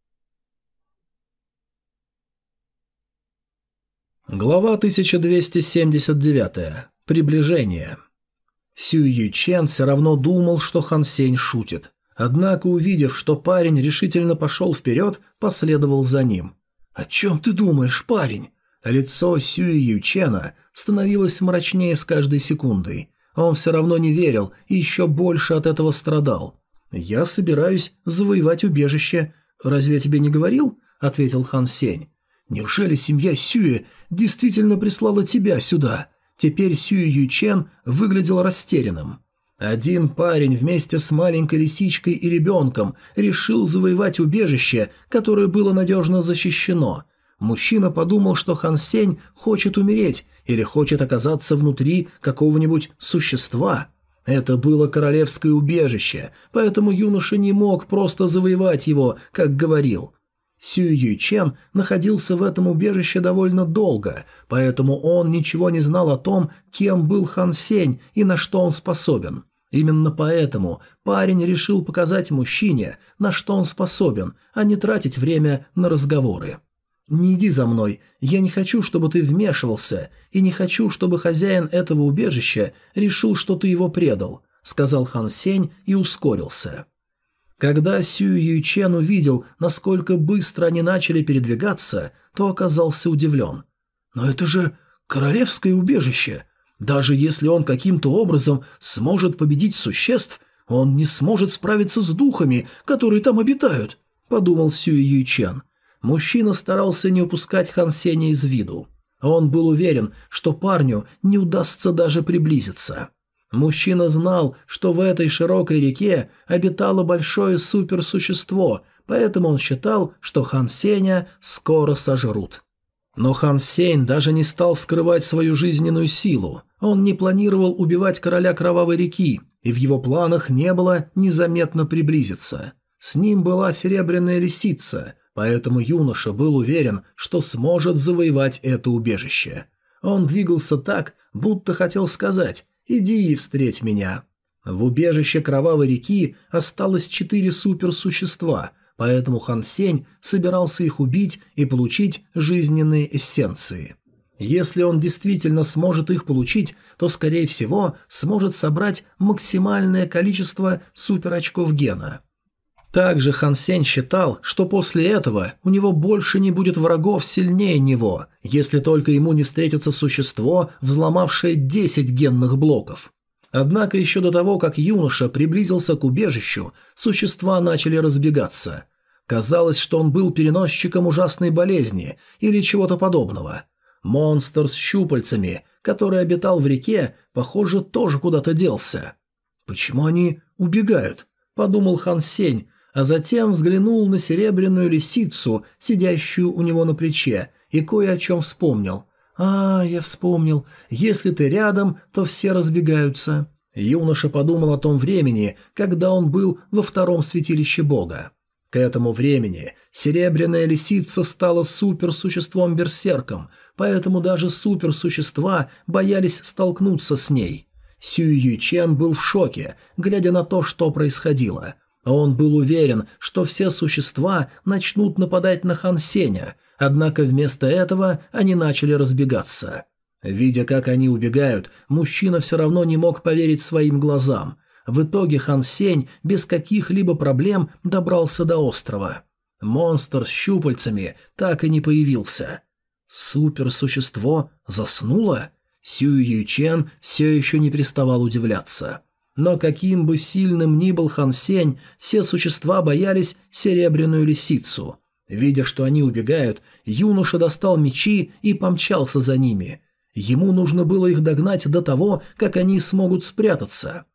S1: Глава 1279. Приближение. Сюй Юйчен все равно думал, что Хан Сень шутит. Однако, увидев, что парень решительно пошел вперед, последовал за ним. «О чем ты думаешь, парень?» Лицо Сюй Юйчена становилось мрачнее с каждой секундой. Он все равно не верил и еще больше от этого страдал. «Я собираюсь завоевать убежище. «Разве я тебе не говорил?» – ответил Хан Сень. «Неужели семья Сюэ действительно прислала тебя сюда?» Теперь Сюэ Ючен выглядел растерянным. Один парень вместе с маленькой лисичкой и ребенком решил завоевать убежище, которое было надежно защищено. Мужчина подумал, что Хан Сень хочет умереть или хочет оказаться внутри какого-нибудь существа. Это было королевское убежище, поэтому юноша не мог просто завоевать его, как говорил. Сюэ Юйчен находился в этом убежище довольно долго, поэтому он ничего не знал о том, кем был Хан Сень и на что он способен. Именно поэтому парень решил показать мужчине, на что он способен, а не тратить время на разговоры. «Не иди за мной, я не хочу, чтобы ты вмешивался, и не хочу, чтобы хозяин этого убежища решил, что ты его предал», — сказал Хан Сень и ускорился. Когда Сюэ Юйчен увидел, насколько быстро они начали передвигаться, то оказался удивлен. «Но это же королевское убежище! Даже если он каким-то образом сможет победить существ, он не сможет справиться с духами, которые там обитают», — подумал Сюэ Юйчен. Мужчина старался не упускать Хан Сеня из виду. Он был уверен, что парню не удастся даже приблизиться. Мужчина знал, что в этой широкой реке обитало большое суперсущество, поэтому он считал, что Хан Сеня скоро сожрут. Но Хан Сень даже не стал скрывать свою жизненную силу. Он не планировал убивать короля Кровавой реки, и в его планах не было незаметно приблизиться. С ним была серебряная лисица, поэтому юноша был уверен, что сможет завоевать это убежище. Он двигался так, будто хотел сказать «иди и встреть меня». В убежище Кровавой реки осталось 4 суперсущества, поэтому Хан Сень собирался их убить и получить жизненные эссенции. Если он действительно сможет их получить, то, скорее всего, сможет собрать максимальное количество суперочков гена. Также Хан Сень считал, что после этого у него больше не будет врагов сильнее него, если только ему не встретится существо, взломавшее 10 генных блоков. Однако еще до того, как юноша приблизился к убежищу, существа начали разбегаться. Казалось, что он был переносчиком ужасной болезни или чего-то подобного. Монстр с щупальцами, который обитал в реке, похоже, тоже куда-то делся. «Почему они убегают?» – подумал Хан Сень, а затем взглянул на серебряную лисицу, сидящую у него на плече, и кое о чем вспомнил. Я вспомнил. Если ты рядом, то все разбегаются». Юноша подумал о том времени, когда он был во втором святилище бога. К этому времени серебряная лисица стала суперсуществом-берсерком, поэтому даже суперсущества боялись столкнуться с ней. Сюэ Юйчен был в шоке, глядя на то, что происходило. Он был уверен, что все существа начнут нападать на Хан Сеня, однако вместо этого они начали разбегаться. Видя, как они убегают, мужчина все равно не мог поверить своим глазам. В итоге Хан Сень без каких-либо проблем добрался до острова. Монстр с щупальцами так и не появился. Суперсущество заснуло? Сюэ Юйчен все еще не переставал удивляться. Но каким бы сильным ни был Хан Сень, все существа боялись серебряную лисицу. Видя, что они убегают, юноша достал мечи и помчался за ними. Ему нужно было их догнать до того, как они смогут спрятаться.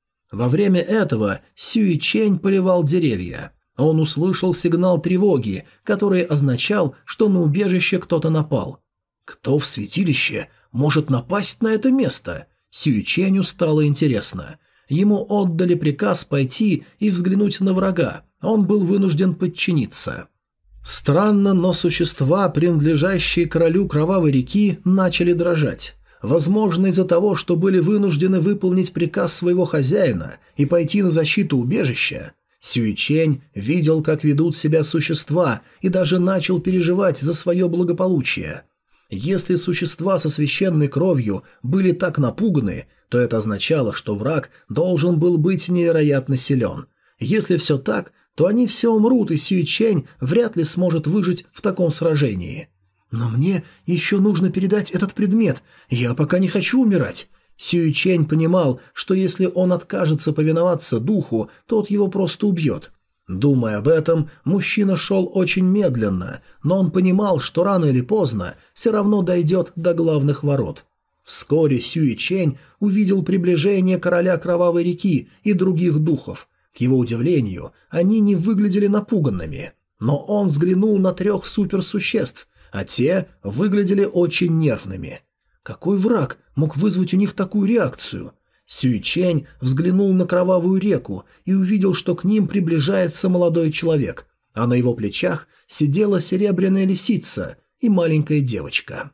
S1: Во время этого Сюэ Чень поливал деревья. Он услышал сигнал тревоги, который означал, что на убежище кто-то напал. Кто в святилище может напасть на это место? Сюэ Ченью стало интересно. Ему отдали приказ пойти и взглянуть на врага, он был вынужден подчиниться. Странно, но существа, принадлежащие королю Кровавой реки, начали дрожать. Возможно, из-за того, что были вынуждены выполнить приказ своего хозяина и пойти на защиту убежища. Сюэ Чень видел, как ведут себя существа, и даже начал переживать за свое благополучие. Если существа со священной кровью были так напуганы, то это означало, что враг должен был быть невероятно силен. Если все так, то они все умрут, и Сюэ Чень вряд ли сможет выжить в таком сражении. «Но мне еще нужно передать этот предмет, я пока не хочу умирать». Сюэ Чень понимал, что если он откажется повиноваться духу, тот его просто убьет. Думая об этом, мужчина шел очень медленно, но он понимал, что рано или поздно все равно дойдет до главных ворот. Вскоре Сюй Чень увидел приближение короля Кровавой реки и других духов. К его удивлению, они не выглядели напуганными. Но он взглянул на 3 суперсуществ, а те выглядели очень нервными. Какой враг мог вызвать у них такую реакцию? Сюй Чень взглянул на Кровавую реку и увидел, что к ним приближается молодой человек, а на его плечах сидела серебряная лисица и маленькая девочка.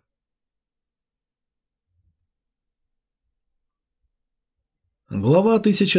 S1: Глава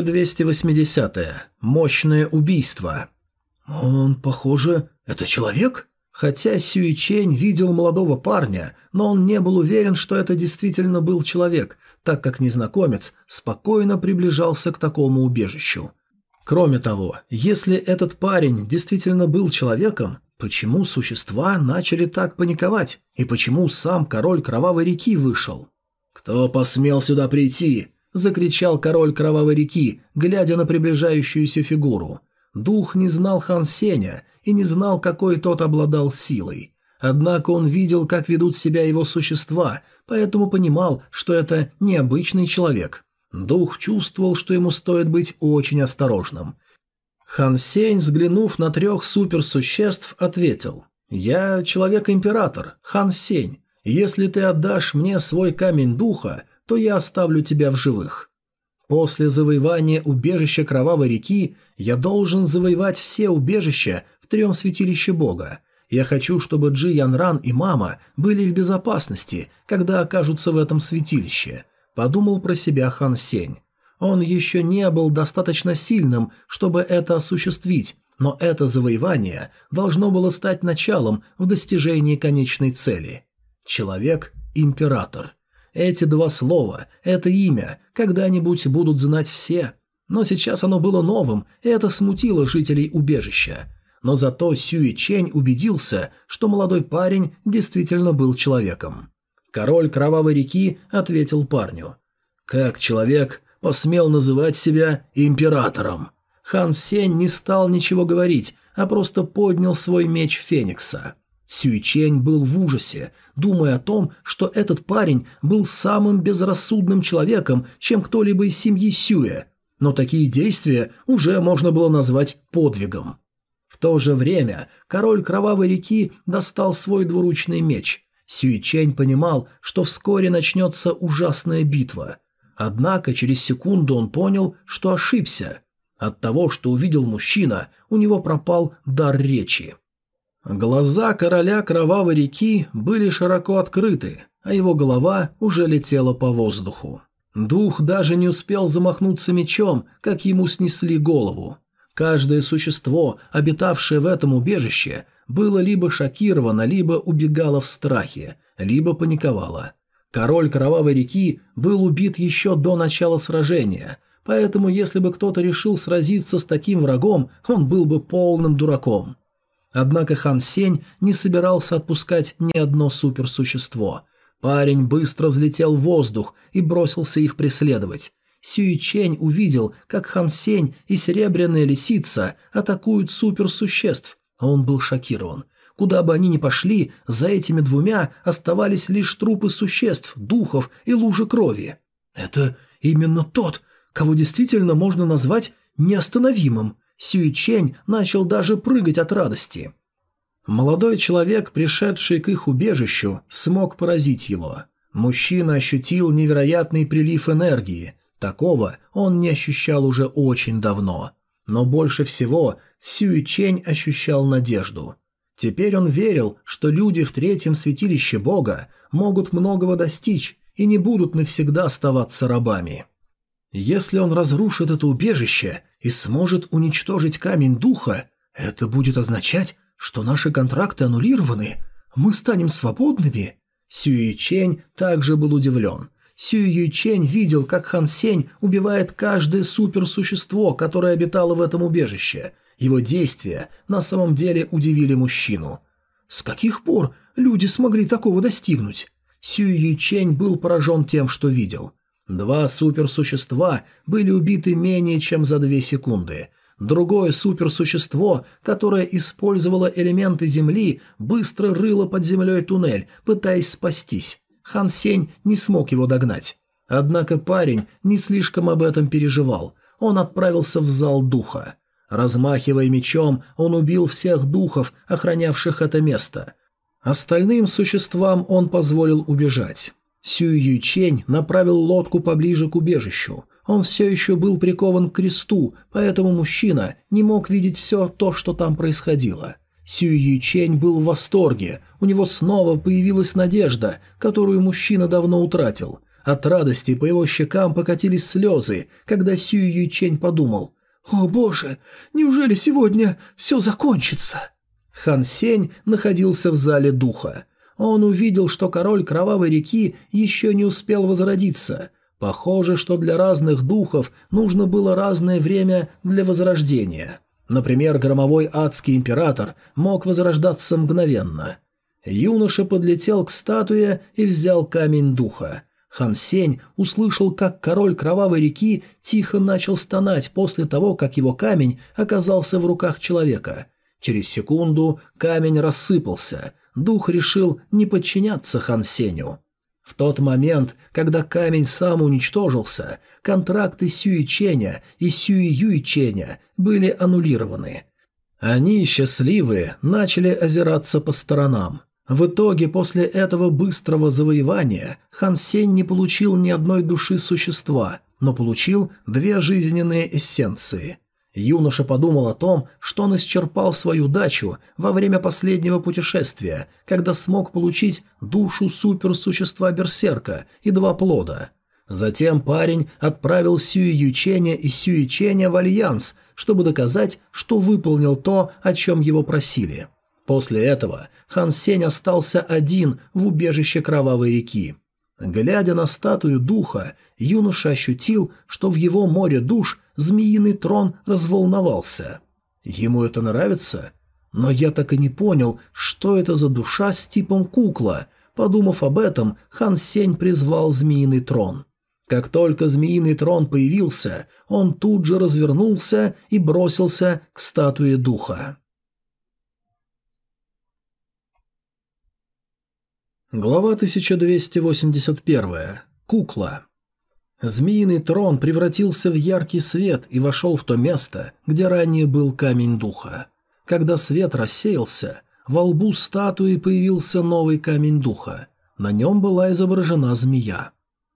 S1: 1280. Мощное убийство. «Он, похоже, это человек?» Хотя Сюй Чень видел молодого парня, но он не был уверен, что это действительно был человек, так как незнакомец спокойно приближался к такому убежищу. Кроме того, если этот парень действительно был человеком, почему существа начали так паниковать, и почему сам король Кровавой реки вышел? «Кто посмел сюда прийти?» – закричал король Кровавой реки, глядя на приближающуюся фигуру. Дух не знал Хан Сеня и не знал, какой тот обладал силой. Однако он видел, как ведут себя его существа, поэтому понимал, что это необычный человек. Дух чувствовал, что ему стоит быть очень осторожным. Хан Сень, взглянув на 3 суперсуществ, ответил: «Я человек-император, Хан Сень. Если ты отдашь мне свой камень духа, то я оставлю тебя в живых. После завоевания убежища Кровавой реки я должен завоевать все убежища в 3 святилище Бога. Я хочу, чтобы Джи Янран и мама были в безопасности, когда окажутся в этом святилище», – подумал про себя Хан Сень. Он еще не был достаточно сильным, чтобы это осуществить, но это завоевание должно было стать началом в достижении конечной цели. Человек-император. Эти 2 слова, это имя, когда-нибудь будут знать все. Но сейчас оно было новым, и это смутило жителей убежища. Но зато Сюй Чень убедился, что молодой парень действительно был человеком. Король Кровавой реки ответил парню: «Как человек посмел называть себя императором?» Хан Сень не стал ничего говорить, а просто поднял свой меч Феникса. Сюй Чень был в ужасе, думая о том, что этот парень был самым безрассудным человеком, чем кто-либо из семьи Сюэ, но такие действия уже можно было назвать подвигом. В то же время король Кровавой реки достал свой двуручный меч. Сюй Чень понимал, что вскоре начнется ужасная битва. Однако через секунду он понял, что ошибся. От того, что увидел мужчина, у него пропал дар речи. Глаза короля Кровавой реки были широко открыты, а его голова уже летела по воздуху. Дух даже не успел замахнуться мечом, как ему снесли голову. Каждое существо, обитавшее в этом убежище, было либо шокировано, либо убегало в страхе, либо паниковало. Король Кровавой реки был убит еще до начала сражения, поэтому если бы кто-то решил сразиться с таким врагом, он был бы полным дураком. Однако Хан Сень не собирался отпускать ни одно суперсущество. Парень быстро взлетел в воздух и бросился их преследовать. Сюй Чень увидел, как Хан Сень и Серебряная Лисица атакуют суперсуществ, а он был шокирован. Куда бы они ни пошли, за этими 2 оставались лишь трупы существ, духов и лужи крови. Это именно тот, кого действительно можно назвать неостановимым. Сюй Чень начал даже прыгать от радости. Молодой человек, пришедший к их убежищу, смог поразить его. Мужчина ощутил невероятный прилив энергии. Такого он не ощущал уже очень давно. Но больше всего Сюй Чень ощущал надежду. Теперь он верил, что люди в 3 святилище Бога могут многого достичь и не будут навсегда оставаться рабами. Если он разрушит это убежище и сможет уничтожить камень духа, это будет означать, что наши контракты аннулированы, мы станем свободными. Сюй Чень также был удивлен. Сюй Чень видел, как Хан Сень убивает каждое суперсущество, которое обитало в этом убежище. Его действия на самом деле удивили мужчину. С каких пор люди смогли такого достигнуть? Сюй Чень был поражен тем, что видел. 2 суперсущества были убиты менее чем за 2 секунды. Другое суперсущество, которое использовало элементы земли, быстро рыло под землей туннель, пытаясь спастись. Хан Сень не смог его догнать. Однако парень не слишком об этом переживал. Он отправился в зал духа. Размахивая мечом, он убил всех духов, охранявших это место. Остальным существам он позволил убежать. Сюй Юйчень направил лодку поближе к убежищу. Он все еще был прикован к кресту, поэтому мужчина не мог видеть все то, что там происходило. Сюй Юйчень был в восторге, у него снова появилась надежда, которую мужчина давно утратил. От радости по его щекам покатились слезы, когда Сюй Юйчень подумал: «О боже, неужели сегодня все закончится?» Хан Сень находился в зале духа. Он увидел, что король Кровавой реки еще не успел возродиться. Похоже, что для разных духов нужно было разное время для возрождения. Например, громовой адский император мог возрождаться мгновенно. Юноша подлетел к статуе и взял камень духа. Хан Сень услышал, как король Кровавой реки тихо начал стонать после того, как его камень оказался в руках человека. Через секунду камень рассыпался. Дух решил не подчиняться Хан Сенью. В тот момент, когда камень сам уничтожился, контракты Сюй Ченя и Сюй Юй Ченя были аннулированы. Они, счастливые, начали озираться по сторонам. В итоге, после этого быстрого завоевания, Хан Сень не получил ни одной души существа, но получил 2 жизненные эссенции. Юноша подумал о том, что он исчерпал свою дачу во время последнего путешествия, когда смог получить душу суперсущества-берсерка и 2 плода. Затем парень отправил Сюй Юченя и Сюй Ченя в альянс, чтобы доказать, что выполнил то, о чем его просили. После этого Хан Сень остался один в убежище Кровавой реки. Глядя на статую духа, юноша ощутил, что в его море душ змеиный трон разволновался. Ему это нравится? Но я так и не понял, что это за душа с типом кукла. Подумав об этом, Хан Сень призвал змеиный трон. Как только змеиный трон появился, он тут же развернулся и бросился к статуе духа. Глава 1281. Кукла. Змеиный трон превратился в яркий свет и вошел в то место, где ранее был камень духа. Когда свет рассеялся, во лбу статуи появился новый камень духа. На нем была изображена змея.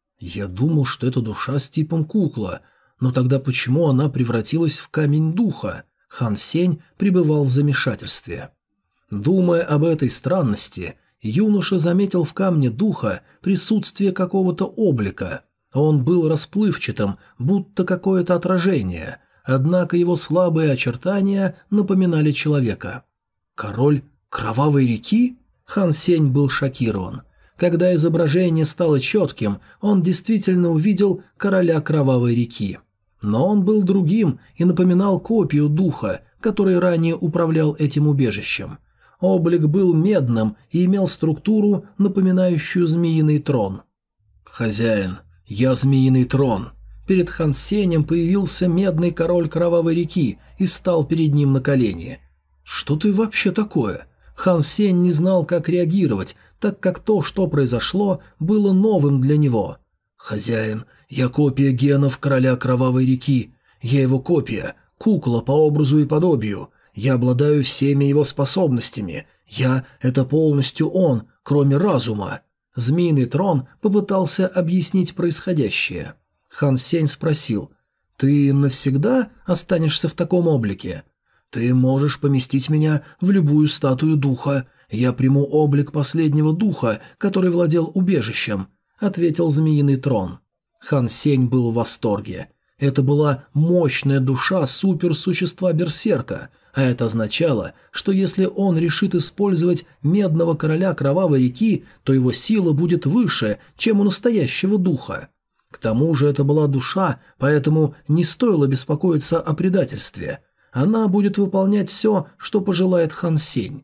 S1: Я думал, что это душа с типом кукла, но тогда почему она превратилась в камень духа? Хан Сень пребывал в замешательстве. Думая об этой странности, юноша заметил в камне духа присутствие какого-то облика. Он был расплывчатым, будто какое-то отражение, однако его слабые очертания напоминали человека. «Король Кровавой реки?» Хан Сень был шокирован. Когда изображение стало четким, он действительно увидел короля Кровавой реки. Но он был другим и напоминал копию духа, который ранее управлял этим убежищем. Облик был медным и имел структуру, напоминающую змеиный трон. «Хозяин, я змеиный трон». Перед Хан Сенем появился медный король Кровавой реки и стал перед ним на колени. «Что ты вообще такое?» Хан Сень не знал, как реагировать, так как то, что произошло, было новым для него. «Хозяин, я копия генов короля Кровавой реки. Я его копия, кукла по образу и подобию. Я обладаю всеми его способностями. Я – это полностью он, кроме разума». Змеиный трон попытался объяснить происходящее. Хан Сень спросил: «Ты навсегда останешься в таком облике?» «Ты можешь поместить меня в любую статую духа. Я приму облик последнего духа, который владел убежищем», — ответил змеиный трон. Хан Сень был в восторге. Это была мощная душа суперсущества-берсерка, а это означало, что если он решит использовать медного короля Кровавой реки, то его сила будет выше, чем у настоящего духа. К тому же это была душа, поэтому не стоило беспокоиться о предательстве. Она будет выполнять все, что пожелает Хан Сень.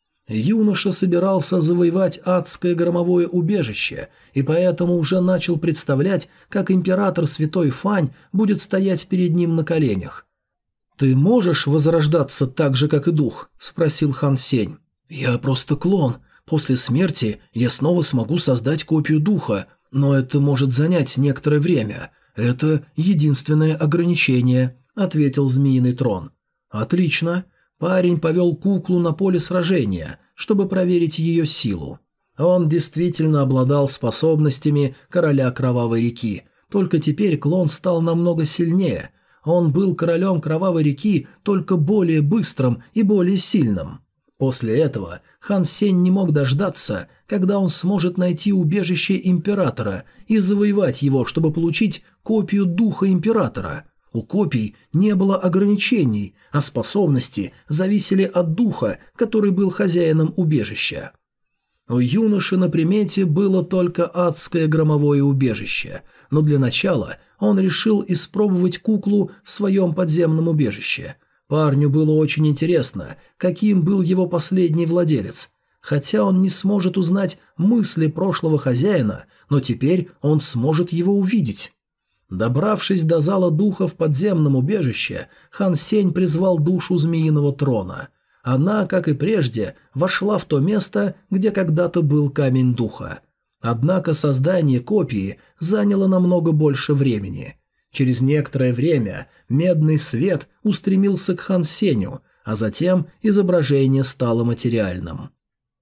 S1: Юноша собирался завоевать адское громовое убежище, и поэтому уже начал представлять, как император Святой Фань будет стоять перед ним на коленях. «Ты можешь возрождаться так же, как и дух?» – спросил Хан Сень. «Я просто клон. После смерти я снова смогу создать копию духа, но это может занять некоторое время. Это единственное ограничение», – ответил Змеиный Трон. «Отлично». Парень повел куклу на поле сражения, чтобы проверить ее силу. Он действительно обладал способностями короля Кровавой реки, только теперь клон стал намного сильнее. Он был королем Кровавой реки, только более быстрым и более сильным. После этого Хан Сень не мог дождаться, когда он сможет найти убежище Императора и завоевать его, чтобы получить копию Духа Императора. У копий не было ограничений, а способности зависели от духа, который был хозяином убежища. У юноши на примете было только адское громовое убежище, но для начала он решил испробовать куклу в своем подземном убежище. Парню было очень интересно, каким был его последний владелец. Хотя он не сможет узнать мысли прошлого хозяина, но теперь он сможет его увидеть. Добравшись до зала духа в подземном убежище, Хан Сень призвал душу Змеиного Трона. Она, как и прежде, вошла в то место, где когда-то был камень духа. Однако создание копии заняло намного больше времени. Через некоторое время медный свет устремился к Хан Сенью, а затем изображение стало материальным.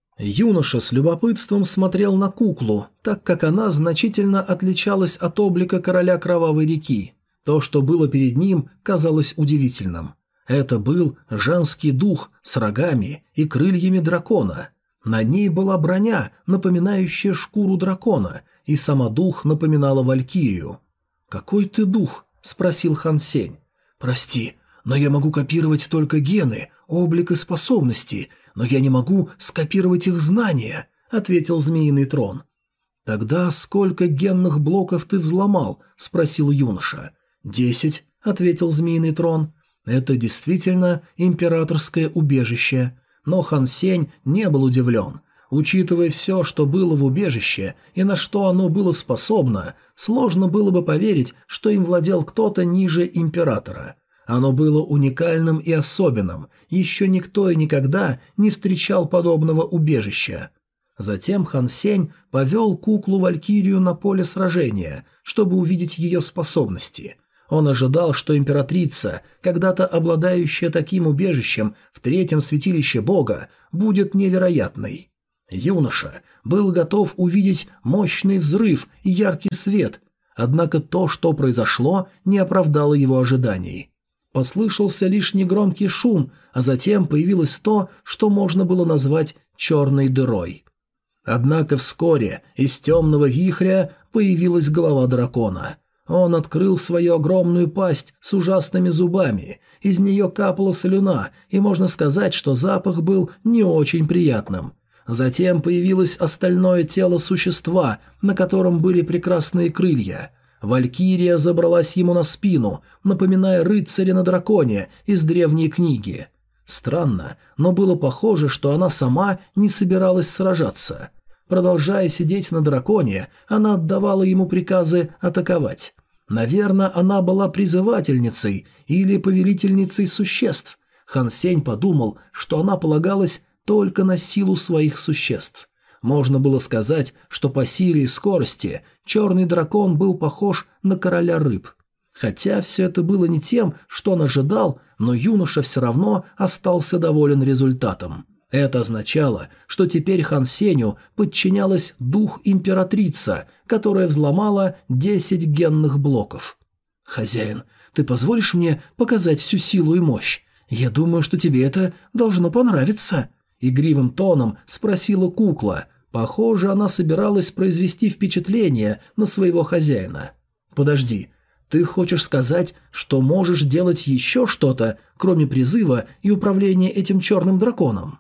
S1: Юноша с любопытством смотрел на куклу, так как она значительно отличалась от облика короля Кровавой реки. То, что было перед ним, казалось удивительным. Это был женский дух с рогами и крыльями дракона. На ней была броня, напоминающая шкуру дракона, и сама дух напоминала валькирию. «Какой ты дух?» – спросил Хан Сень. «Прости, но я могу копировать только гены, облик и способности, но я не могу скопировать их знания», – ответил Змеиный Трон. «Тогда сколько генных блоков ты взломал?» – спросил юноша. 10, – ответил Змеиный Трон. «Это действительно императорское убежище». Но Хан Сень не был удивлен. Учитывая все, что было в убежище и на что оно было способно, сложно было бы поверить, что им владел кто-то ниже императора. Оно было уникальным и особенным, еще никто и никогда не встречал подобного убежища. Затем Хан Сень повел куклу-валькирию на поле сражения, чтобы увидеть ее способности. Он ожидал, что императрица, когда-то обладающая таким убежищем в третьем святилище бога, будет невероятной. Юноша был готов увидеть мощный взрыв и яркий свет, однако то, что произошло, не оправдало его ожиданий. Послышался лишь негромкий шум, а затем появилось то, что можно было назвать черной дырой. Однако вскоре из темного вихря появилась голова дракона. Он открыл свою огромную пасть с ужасными зубами, из нее капала слюна, и можно сказать, что запах был не очень приятным. Затем появилось остальное тело существа, на котором были прекрасные крылья. Валькирия забралась ему на спину, напоминая рыцаря на драконе из древней книги. Странно, но было похоже, что она сама не собиралась сражаться. Продолжая сидеть на драконе, она отдавала ему приказы атаковать. Наверное, она была призывательницей или повелительницей существ. Хан Сень подумал, что она полагалась только на силу своих существ. Можно было сказать, что по силе и скорости черный дракон был похож на короля рыб. Хотя все это было не тем, что он ожидал, но юноша все равно остался доволен результатом. Это означало, что теперь Хан Сенью подчинялась дух императрица, которая взломала 10 генных блоков. «Хозяин, ты позволишь мне показать всю силу и мощь? Я думаю, что тебе это должно понравиться», – игривым тоном спросила кукла. Похоже, она собиралась произвести впечатление на своего хозяина. «Подожди, ты хочешь сказать, что можешь делать еще что-то, кроме призыва и управления этим черным драконом?»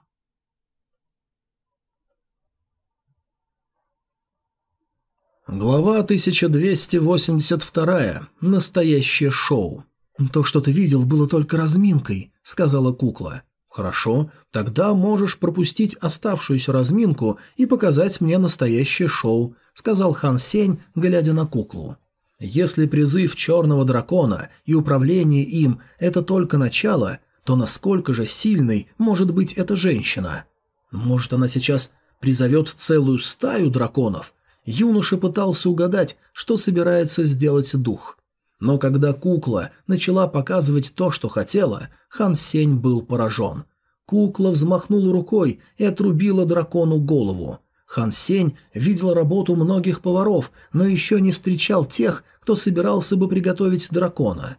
S1: Глава 1282. Настоящее шоу. «То, что ты видел, было только разминкой», — сказала кукла. «Хорошо, тогда можешь пропустить оставшуюся разминку и показать мне настоящее шоу», — сказал Хан Сень, глядя на куклу. Если призыв черного дракона и управление им – это только начало, то насколько же сильной может быть эта женщина? Может, она сейчас призовет целую стаю драконов? Юноша пытался угадать, что собирается сделать дух. Но когда кукла начала показывать то, что хотела, Хан Сень был поражен. Кукла взмахнула рукой и отрубила дракону голову. Хан Сень видел работу многих поваров, но еще не встречал тех, кто собирался бы приготовить дракона.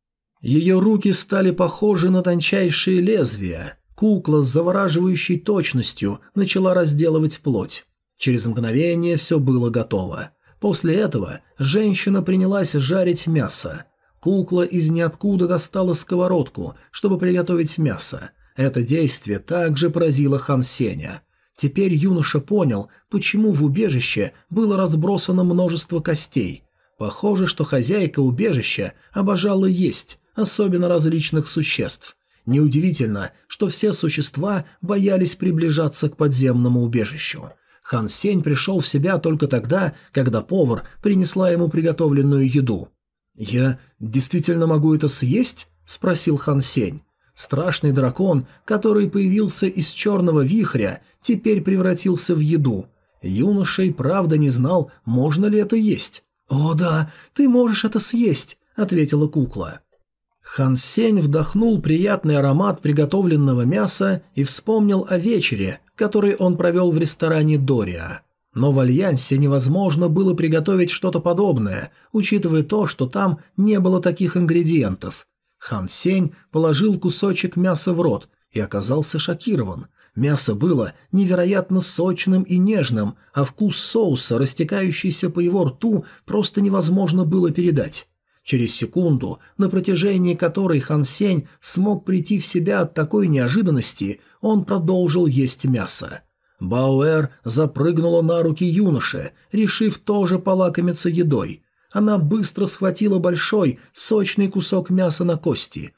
S1: Ее руки стали похожи на тончайшие лезвия. Кукла с завораживающей точностью начала разделывать плоть. Через мгновение все было готово. После этого женщина принялась жарить мясо. Кукла из ниоткуда достала сковородку, чтобы приготовить мясо. Это действие также поразило Хан Сеня. Теперь юноша понял, почему в убежище было разбросано множество костей. Похоже, что хозяйка убежища обожала есть, особенно различных существ. Неудивительно, что все существа боялись приближаться к подземному убежищу. Хан Сень пришел в себя только тогда, когда повар принесла ему приготовленную еду. «Я действительно могу это съесть?» – спросил Хан Сень. Страшный дракон, который появился из черного вихря, теперь превратился в еду. Юноша и правда не знал, можно ли это есть. «О да, ты можешь это съесть», – ответила кукла. Хан Сень вдохнул приятный аромат приготовленного мяса и вспомнил о вечере, который он провел в ресторане Дориа. Но в Альянсе невозможно было приготовить что-то подобное, учитывая то, что там не было таких ингредиентов. Хан Сень положил кусочек мяса в рот и оказался шокирован. Мясо было невероятно сочным и нежным, а вкус соуса, растекающийся по его рту, просто невозможно было передать. Через секунду, на протяжении которой Хан Сень смог прийти в себя от такой неожиданности, он продолжил есть мясо. Баоэр запрыгнула на руки юноши, решив тоже полакомиться едой. Она быстро схватила большой, сочный кусок мяса на кости.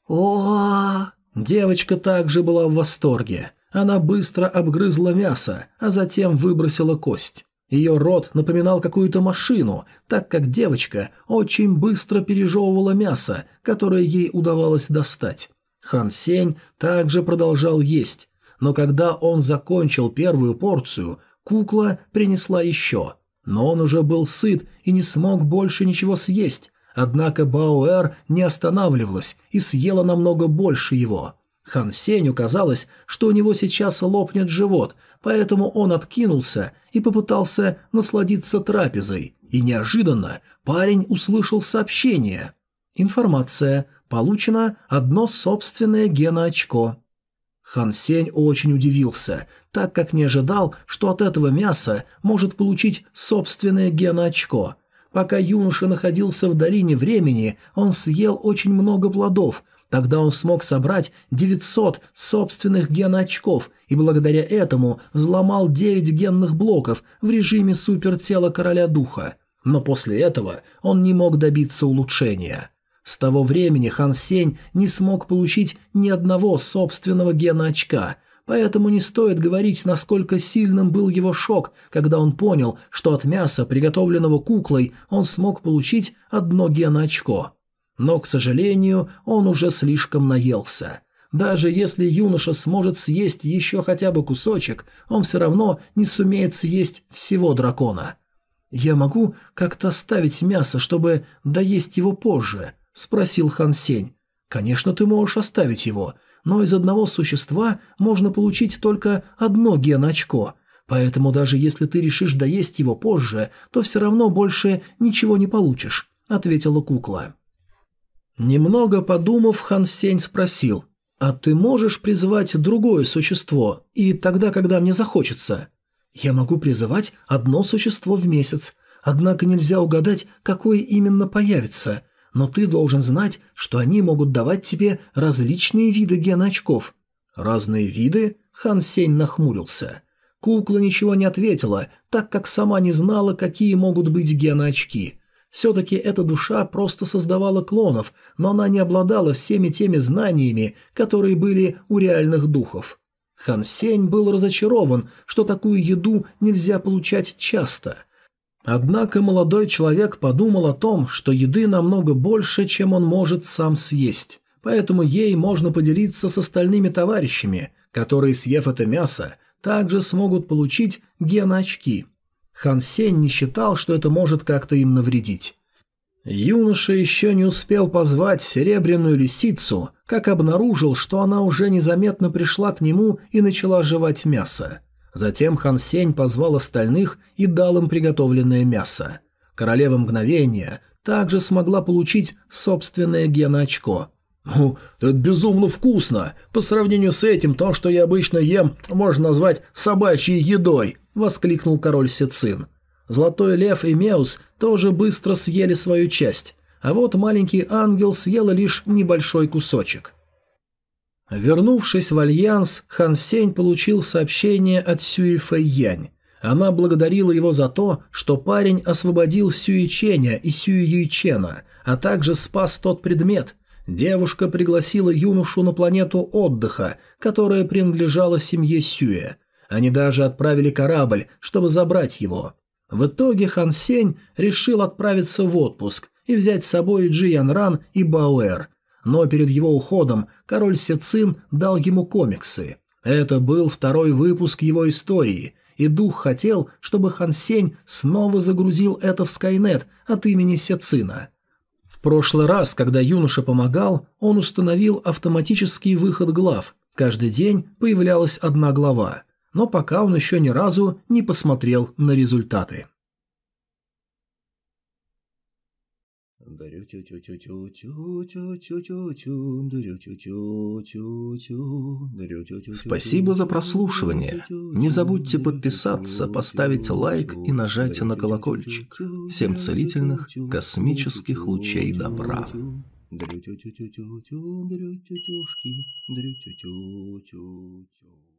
S1: О! Девочка также была в восторге. Она быстро обгрызла мясо, а затем выбросила кость. Ее рот напоминал какую-то машину, так как девочка очень быстро пережевывала мясо, которое ей удавалось достать. Хан Сень также продолжал есть, но когда он закончил первую порцию, кукла принесла еще. Но он уже был сыт и не смог больше ничего съесть, однако Баоэр не останавливалась и съела намного больше его. Хан Сенью казалось, что у него сейчас лопнет живот, поэтому он откинулся и попытался насладиться трапезой, и неожиданно парень услышал сообщение. Информация. Получено одно собственное геноочко. Хан Сень очень удивился, так как не ожидал, что от этого мяса может получить собственное геноочко. Пока юноша находился в долине времени, он съел очень много плодов. Тогда он смог собрать 900 собственных геноочков и благодаря этому взломал 9 генных блоков в режиме супертела короля духа. Но после этого он не мог добиться улучшения. С того времени Хан Сень не смог получить ни одного собственного геноочка, поэтому не стоит говорить, насколько сильным был его шок, когда он понял, что от мяса, приготовленного куклой, он смог получить одно геноочко. Но, к сожалению, он уже слишком наелся. Даже если юноша сможет съесть еще хотя бы кусочек, он все равно не сумеет съесть всего дракона. «Я могу как-то оставить мясо, чтобы доесть его позже?» – спросил Хан Сень. «Конечно, ты можешь оставить его, но из одного существа можно получить только одно геноочко, поэтому даже если ты решишь доесть его позже, то все равно больше ничего не получишь», – ответила кукла. Немного подумав, Хан Сень спросил: «А ты можешь призывать другое существо, и тогда, когда мне захочется?» «Я могу призывать одно существо в месяц, однако нельзя угадать, какое именно появится, но ты должен знать, что они могут давать тебе различные виды геноочков». «Разные виды?» – Хан Сень нахмурился. Кукла ничего не ответила, так как сама не знала, какие могут быть геноочки. Все-таки эта душа просто создавала клонов, но она не обладала всеми теми знаниями, которые были у реальных духов. Хан Сень был разочарован, что такую еду нельзя получать часто. Однако молодой человек подумал о том, что еды намного больше, чем он может сам съесть, поэтому ей можно поделиться с остальными товарищами, которые, съев это мясо, также смогут получить ген-очки. Хан Сень не считал, что это может как-то им навредить. Юноша еще не успел позвать серебряную лисицу, как обнаружил, что она уже незаметно пришла к нему и начала жевать мясо. Затем Хан Сень позвал остальных и дал им приготовленное мясо. Королева мгновения также смогла получить собственное ген-очко. Это безумно вкусно! По сравнению с этим, то, что я обычно ем, можно назвать собачьей едой!» – воскликнул король Сицин. Золотой лев и Меус тоже быстро съели свою часть, а вот маленький ангел съел лишь небольшой кусочек. Вернувшись в Альянс, Хан Сень получил сообщение от Сюи Фэйянь. Она благодарила его за то, что парень освободил Сюи Ченя и Сюи Юйчена, а также спас тот предмет. Девушка пригласила юношу на планету отдыха, которая принадлежала семье Сюэ. Они даже отправили корабль, чтобы забрать его. В итоге Хан Сень решил отправиться в отпуск и взять с собой Джи Ян Ран и Баоэр. Но перед его уходом король Сицин дал ему комиксы. Это был второй выпуск его истории, и дух хотел, чтобы Хан Сень снова загрузил это в Скайнет от имени Сицина. В прошлый раз, когда юноша помогал, он установил автоматический выход глав. Каждый день появлялась одна глава, но пока он еще ни разу не посмотрел на результаты. Спасибо за прослушивание. Не забудьте подписаться, поставить лайк и нажать на колокольчик. Всем целительных космических лучей добра. Дрю-тю-тю-тю-тю-тю, дрю-тю-тю-тюшки, дрю-тю-тю-тю-тю.